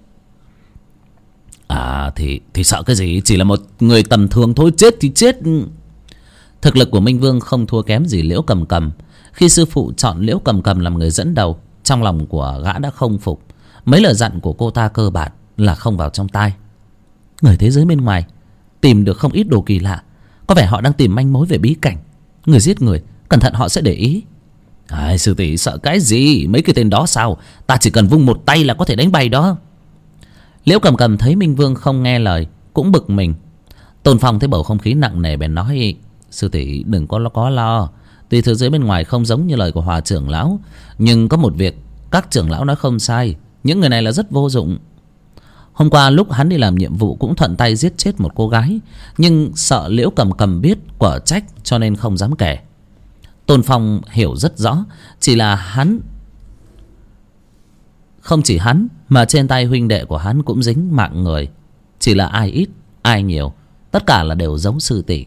Thì sợ cái gì? Chỉ là một người tầm thường thôi, chết thì chết. Thực lực của Minh Vương không thua kém gì Liễu Cầm Cầm. Khi sư phụ chọn Liễu Cầm Cầm làm người dẫn đầu, trong lòng của gã đã không phục. Mấy lời dặn của cô ta cơ bản là không vào trong tai. Người thế giới bên ngoài tìm được không ít đồ kỳ lạ. Có vẻ họ đang tìm manh mối về bí cảnh. Người giết người, cẩn thận họ sẽ để ý. Sư tỷ sợ cái gì? Mấy cái tên đó sao? Ta chỉ cần vung một tay là có thể đánh bay đó. Liễu Cầm Cầm thấy Minh Vương không nghe lời, cũng bực mình. Tôn Phong thấy bầu không khí nặng nề bèn nói. Sư tỷ đừng có lo. Tuy thế giới bên ngoài không giống như lời của Hòa trưởng lão, nhưng có một việc các trưởng lão nói không sai. Những người này là rất vô dụng. Hôm qua lúc hắn đi làm nhiệm vụ cũng thuận tay giết chết một cô gái, nhưng sợ Liễu Cầm Cầm biết quở trách cho nên không dám kể. Tôn Phong hiểu rất rõ, chỉ là hắn Không chỉ hắn mà trên tay huynh đệ của hắn cũng dính mạng người. Chỉ là ai ít ai nhiều, tất cả là đều giấu sư tỷ.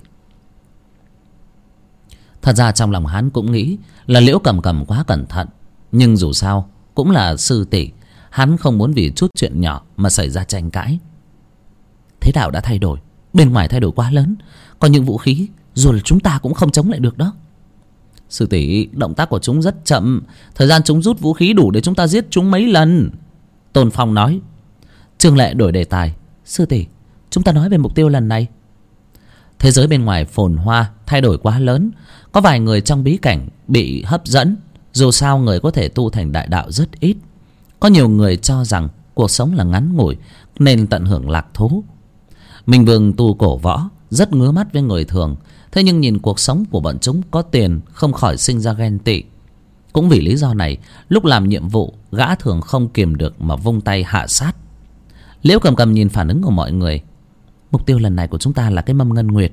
Thật ra trong lòng hắn cũng nghĩ là Liễu Cầm Cầm quá cẩn thận, nhưng dù sao cũng là sư tỷ, hắn không muốn vì chút chuyện nhỏ mà xảy ra tranh cãi. Thế đạo đã thay đổi, bên ngoài thay đổi quá lớn, có những vũ khí dù là chúng ta cũng không chống lại được đó. Sư tỷ, động tác của chúng rất chậm, thời gian chúng rút vũ khí đủ để chúng ta giết chúng mấy lần. Tôn Phong nói. Trương Lệ đổi đề tài. Sư tỷ, chúng ta nói về mục tiêu lần này. Thế giới bên ngoài phồn hoa, thay đổi quá lớn. Có vài người trong bí cảnh bị hấp dẫn. Dù sao người có thể tu thành đại đạo rất ít. Có nhiều người cho rằng cuộc sống là ngắn ngủi nên tận hưởng lạc thú. Minh Vương tu cổ võ rất ngứa mắt với người thường, thế nhưng nhìn cuộc sống của bọn chúng có tiền không khỏi sinh ra ghen tị. Cũng vì lý do này, lúc làm nhiệm vụ gã thường không kiềm được mà vung tay hạ sát. Liễu Cầm Cầm nhìn phản ứng của mọi người. Mục tiêu lần này của chúng ta là cái mâm ngân nguyệt.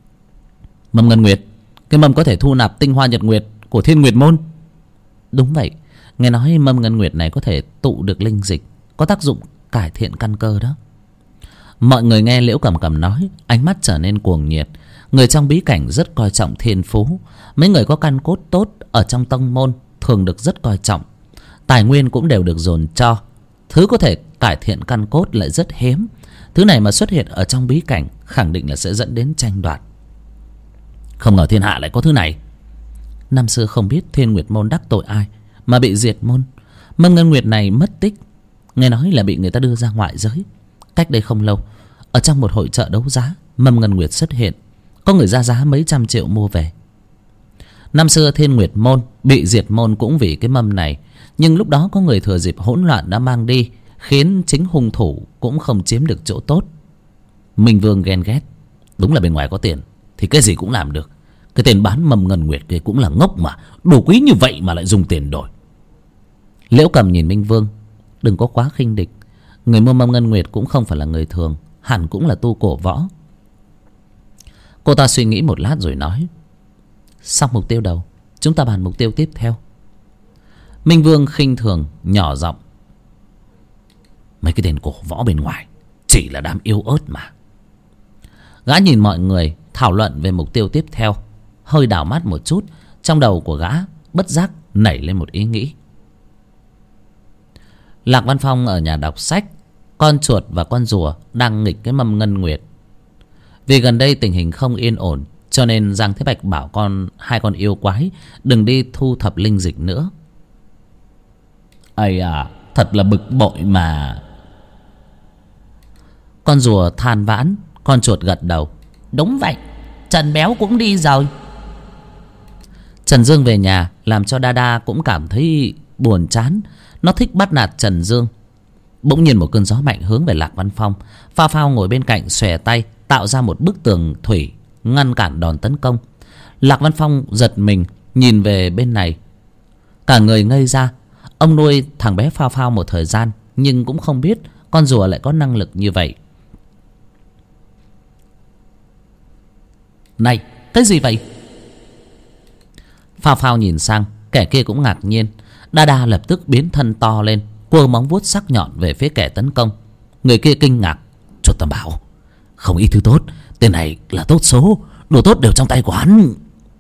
Mâm ngân nguyệt? Cái mâm có thể thu nạp tinh hoa nhật nguyệt của Thiên Nguyệt Môn? Đúng vậy, nghe nói mâm ngân nguyệt này có thể tụ được linh dịch, có tác dụng cải thiện căn cơ đó. Mọi người nghe Liễu Cầm Cầm nói, ánh mắt trở nên cuồng nhiệt. Người trong bí cảnh rất coi trọng thiên phú. Mấy người có căn cốt tốt ở trong tông môn thường được rất coi trọng. Tài nguyên cũng đều được dồn cho. Thứ có thể cải thiện căn cốt lại rất hiếm. Thứ này mà xuất hiện ở trong bí cảnh khẳng định là sẽ dẫn đến tranh đoạt. Không ngờ thiên hạ lại có thứ này. Năm xưa không biết Thiên Nguyệt Môn đắc tội ai mà bị diệt môn. Mâm ngân nguyệt này mất tích, nghe nói là bị người ta đưa ra ngoại giới. Cách đây không lâu, ở trong một hội chợ đấu giá, mâm ngân nguyệt xuất hiện. Có người ra giá mấy trăm triệu mua về. Năm xưa Thiên Nguyệt Môn bị diệt môn cũng vì cái mâm này. Nhưng lúc đó có người thừa dịp hỗn loạn đã mang đi, khiến chính hung thủ cũng không chiếm được chỗ tốt. Minh Vương ghen ghét. Đúng là bên ngoài có tiền thì cái gì cũng làm được. Cái tên bán mâm ngân nguyệt kia cũng là ngốc mà, đủ quý như vậy mà lại dùng tiền đổi. Liễu Cầm nhìn Minh Vương. Đừng có quá khinh địch. Người mua mâm ngân nguyệt cũng không phải là người thường, hẳn cũng là tu cổ võ. Cô ta suy nghĩ một lát rồi nói. Xong mục tiêu đầu, chúng ta bàn mục tiêu tiếp theo. Minh Vương khinh thường nhỏ giọng. Mấy cái tên cổ võ bên ngoài chỉ là đám yếu ớt mà. Gã nhìn mọi người thảo luận về mục tiêu tiếp theo, hơi đảo mắt một chút. Trong đầu của gã bất giác nảy lên một ý nghĩ. Lạc Văn Phong ở nhà đọc sách. Con chuột và con rùa đang nghịch cái mâm ngân nguyệt. Vì gần đây tình hình không yên ổn, cho nên Giang Thế Bạch bảo hai con yêu quái đừng đi thu thập linh dịch nữa. Ây à, thật là bực bội mà. Con rùa than vãn. Con chuột gật đầu. Đúng vậy, Trần Béo cũng đi rồi. Trần Dương về nhà làm cho Đa cũng cảm thấy buồn chán. Nó thích bắt nạt Trần Dương. Bỗng nhiên một cơn gió mạnh hướng về Lạc Văn Phong. Phao Phao ngồi bên cạnh xòe tay tạo ra một bức tường thủy ngăn cản đòn tấn công. Lạc Văn Phong giật mình nhìn về bên này, cả người ngây ra. Ông nuôi thằng bé Phao Phao một thời gian, nhưng cũng không biết con rùa lại có năng lực như vậy. Này, cái gì vậy? Phao Phao nhìn sang, kẻ kia cũng ngạc nhiên. Đa lập tức biến thân to lên, quơ móng vuốt sắc nhọn về phía kẻ tấn công. Người kia kinh ngạc. Chuột Tam Bảo, không ít thứ tốt. Tên này là tốt số, đồ tốt đều trong tay của hắn.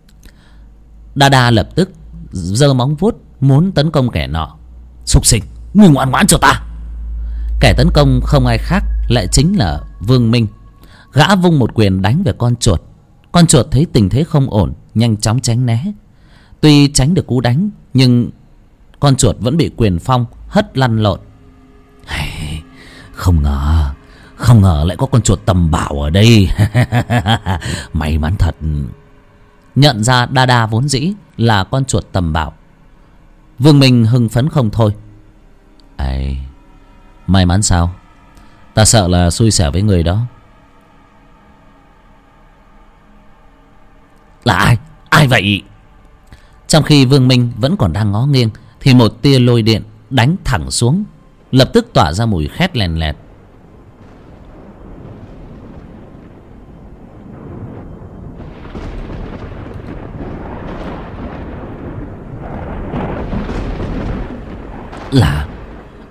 Đa lập tức giơ móng vuốt muốn tấn công kẻ nọ. Súc sinh, ngươi ngoan ngoãn cho ta. Kẻ tấn công không ai khác lại chính là Vương Minh. Gã vung một quyền đánh về con chuột. Con chuột thấy tình thế không ổn, nhanh chóng tránh né. Tuy tránh được cú đánh, nhưng con chuột vẫn bị quyền phong hất lăn lộn. Không ngờ lại có con chuột Tầm Bảo ở đây. May mắn thật. Nhận ra Đa vốn dĩ là con chuột Tầm Bảo, Vương Minh hưng phấn không thôi. May mắn sao? Ta sợ là xui xẻo với người đó. Là ai? Ai vậy? Trong khi Vương Minh vẫn còn đang ngó nghiêng thì một tia lôi điện đánh thẳng xuống, lập tức tỏa ra mùi khét lèn lẹt.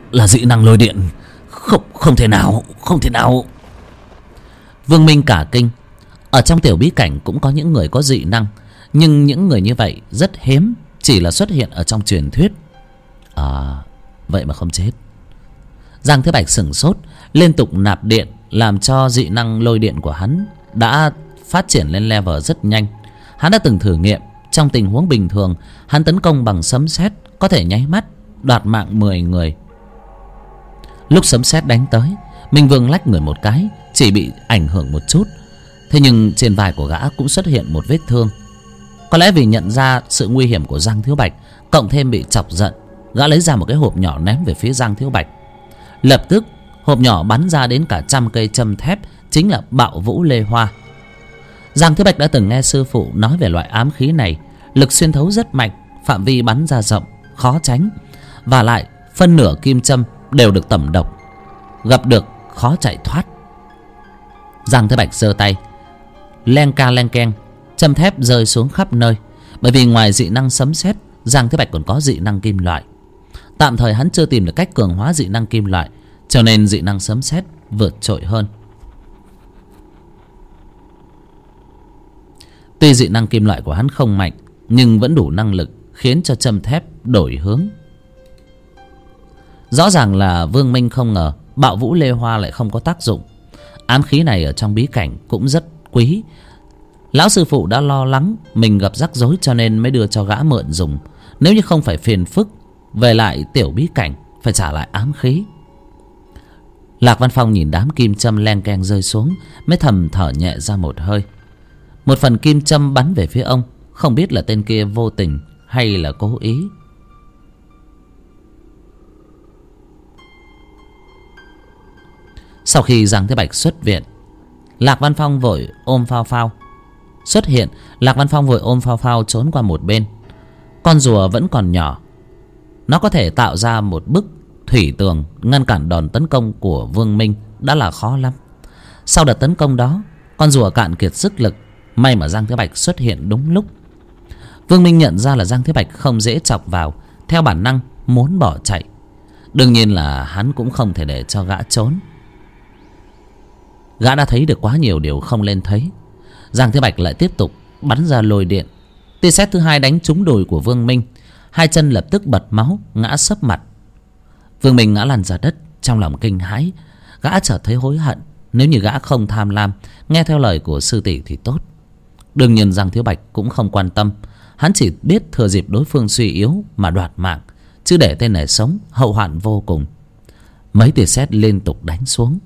là dị năng lôi điện. Không thể nào, không thể nào. Vương Minh cả kinh. Ở trong tiểu bí cảnh cũng có những người có dị năng, nhưng những người như vậy rất hiếm, chỉ là xuất hiện ở trong truyền thuyết. À, vậy mà không chết. Giang Thế Bạch sửng sốt, liên tục nạp điện, làm cho dị năng lôi điện của hắn đã phát triển lên level rất nhanh. Hắn đã từng thử nghiệm, trong tình huống bình thường hắn tấn công bằng sấm sét có thể nháy mắt đoạt mạng 10 người. Lúc sấm sét đánh tới, Minh Vương lách người một cái, chỉ bị ảnh hưởng một chút. Thế nhưng trên vai của gã cũng xuất hiện một vết thương. Có lẽ vì nhận ra sự nguy hiểm của Giang Thiếu Bạch, cộng thêm bị chọc giận, gã lấy ra một cái hộp nhỏ ném về phía Giang Thiếu Bạch. Lập tức hộp nhỏ bắn ra đến cả 100 cây châm thép, chính là Bạo Vũ Lê Hoa. Giang Thiếu Bạch đã từng nghe sư phụ nói về loại ám khí này, lực xuyên thấu rất mạnh, phạm vi bắn ra rộng, khó tránh, và lại phân nửa kim châm đều được tẩm độc, gặp được khó chạy thoát. Giang Thế Bạch giơ tay, len ca len keng, châm thép rơi xuống khắp nơi. Bởi vì ngoài dị năng sấm sét, Giang Thế Bạch còn có dị năng kim loại. Tạm thời hắn chưa tìm được cách cường hóa dị năng kim loại, cho nên dị năng sấm sét vượt trội hơn. Tuy dị năng kim loại của hắn không mạnh, nhưng vẫn đủ năng lực khiến cho châm thép đổi hướng. Rõ ràng là Vương Minh không ngờ Bạo Vũ Lê Hoa lại không có tác dụng. Ám khí này ở trong bí cảnh cũng rất quý. Lão sư phụ đã lo lắng mình gặp rắc rối, cho nên mới đưa cho gã mượn dùng. Nếu như không phải phiền phức về lại tiểu bí cảnh, phải trả lại ám khí. Lạc Văn Phong nhìn đám kim châm len keng rơi xuống, mới thầm thở nhẹ ra một hơi. Một phần kim châm bắn về phía ông, không biết là tên kia vô tình hay là cố ý. Sau khi Giang Thế Bạch xuất viện, Lạc Văn Phong vội ôm Phao Phao xuất hiện. Lạc Văn Phong vội ôm Phao Phao trốn qua một bên. Con rùa vẫn còn nhỏ, nó có thể tạo ra một bức thủy tường ngăn cản đòn tấn công của Vương Minh đã là khó lắm. Sau đợt tấn công đó, con rùa cạn kiệt sức lực. May mà Giang Thế Bạch xuất hiện đúng lúc. Vương Minh nhận ra là Giang Thế Bạch không dễ chọc vào, theo bản năng muốn bỏ chạy. Đương nhiên là hắn cũng không thể để cho gã trốn. Gã đã thấy được quá nhiều điều không nên thấy. Giang Thế Bạch lại tiếp tục bắn ra lôi điện. Tia sét thứ hai đánh trúng đùi của Vương Minh, hai chân lập tức bật máu, ngã sấp mặt. Vương Minh ngã lăn ra đất, trong lòng kinh hãi. Gã chợt thấy hối hận. Nếu như gã không tham lam, nghe theo lời của sư tỷ thì tốt. Đương nhiên Giang Thiếu Bạch cũng không quan tâm. Hắn chỉ biết thừa dịp đối phương suy yếu mà đoạt mạng, chứ để tên này sống hậu hoạn vô cùng. Mấy tia sét liên tục đánh xuống.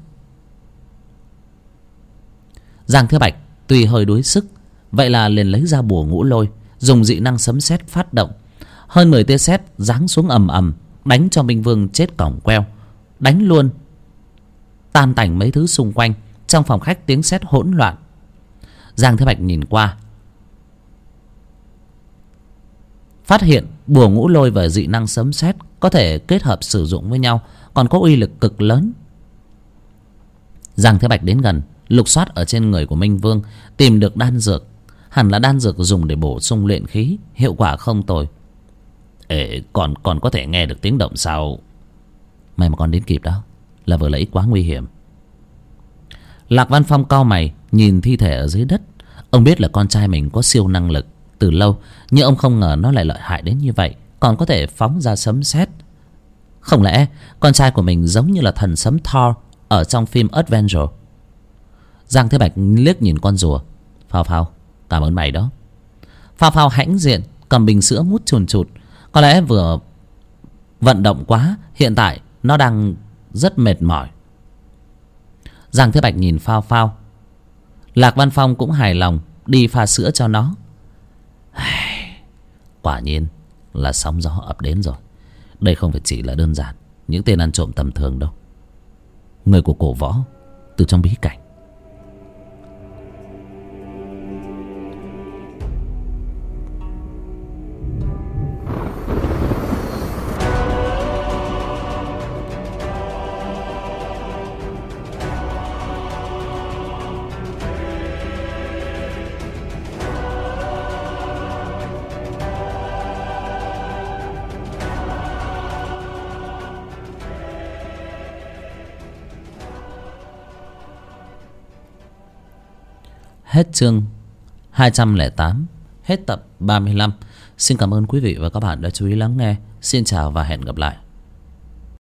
Giang Thế Bạch tuy hơi đuối sức, vậy là liền lấy ra bùa ngũ lôi, dùng dị năng sấm sét phát động. Hơn 10 tia sét giáng xuống ầm ầm, đánh cho Minh Vương chết cỏng queo, đánh luôn tan tành mấy thứ xung quanh. Trong phòng khách tiếng sét hỗn loạn. Giang Thế Bạch nhìn qua, phát hiện bùa ngũ lôi và dị năng sấm sét có thể kết hợp sử dụng với nhau, còn có uy lực cực lớn. Giang Thế Bạch đến gần, lục soát ở trên người của Minh Vương, tìm được đan dược. Hẳn là đan dược dùng để bổ sung luyện khí, hiệu quả không tồi. Còn có thể nghe được tiếng động sao? May mà con đến kịp đó, là vừa lấy quá nguy hiểm. Lạc Văn Phong cau mày nhìn thi thể ở dưới đất. Ông biết là con trai mình có siêu năng lực từ lâu, nhưng ông không ngờ nó lại lợi hại đến như vậy, còn có thể phóng ra sấm sét. Không lẽ con trai của mình giống như là thần sấm Thor ở trong phim Adventure? Giang Thế Bạch liếc nhìn con rùa. Phao Phao, cảm ơn mày đó. Phao Phao hãnh diện cầm bình sữa mút chùn chụt. Có lẽ vừa vận động quá, hiện tại nó đang rất mệt mỏi. Giang Thế Bạch nhìn Phao Phao. Lạc Văn Phong cũng hài lòng, đi pha sữa cho nó. Quả nhiên là sóng gió ập đến rồi. Đây không phải chỉ là đơn giản những tên ăn trộm tầm thường đâu. Người của cổ võ từ trong bí cảnh. Hết chương 208. Hết tập 35. Xin cảm ơn quý vị và các bạn đã chú ý lắng nghe. Xin chào và hẹn gặp lại.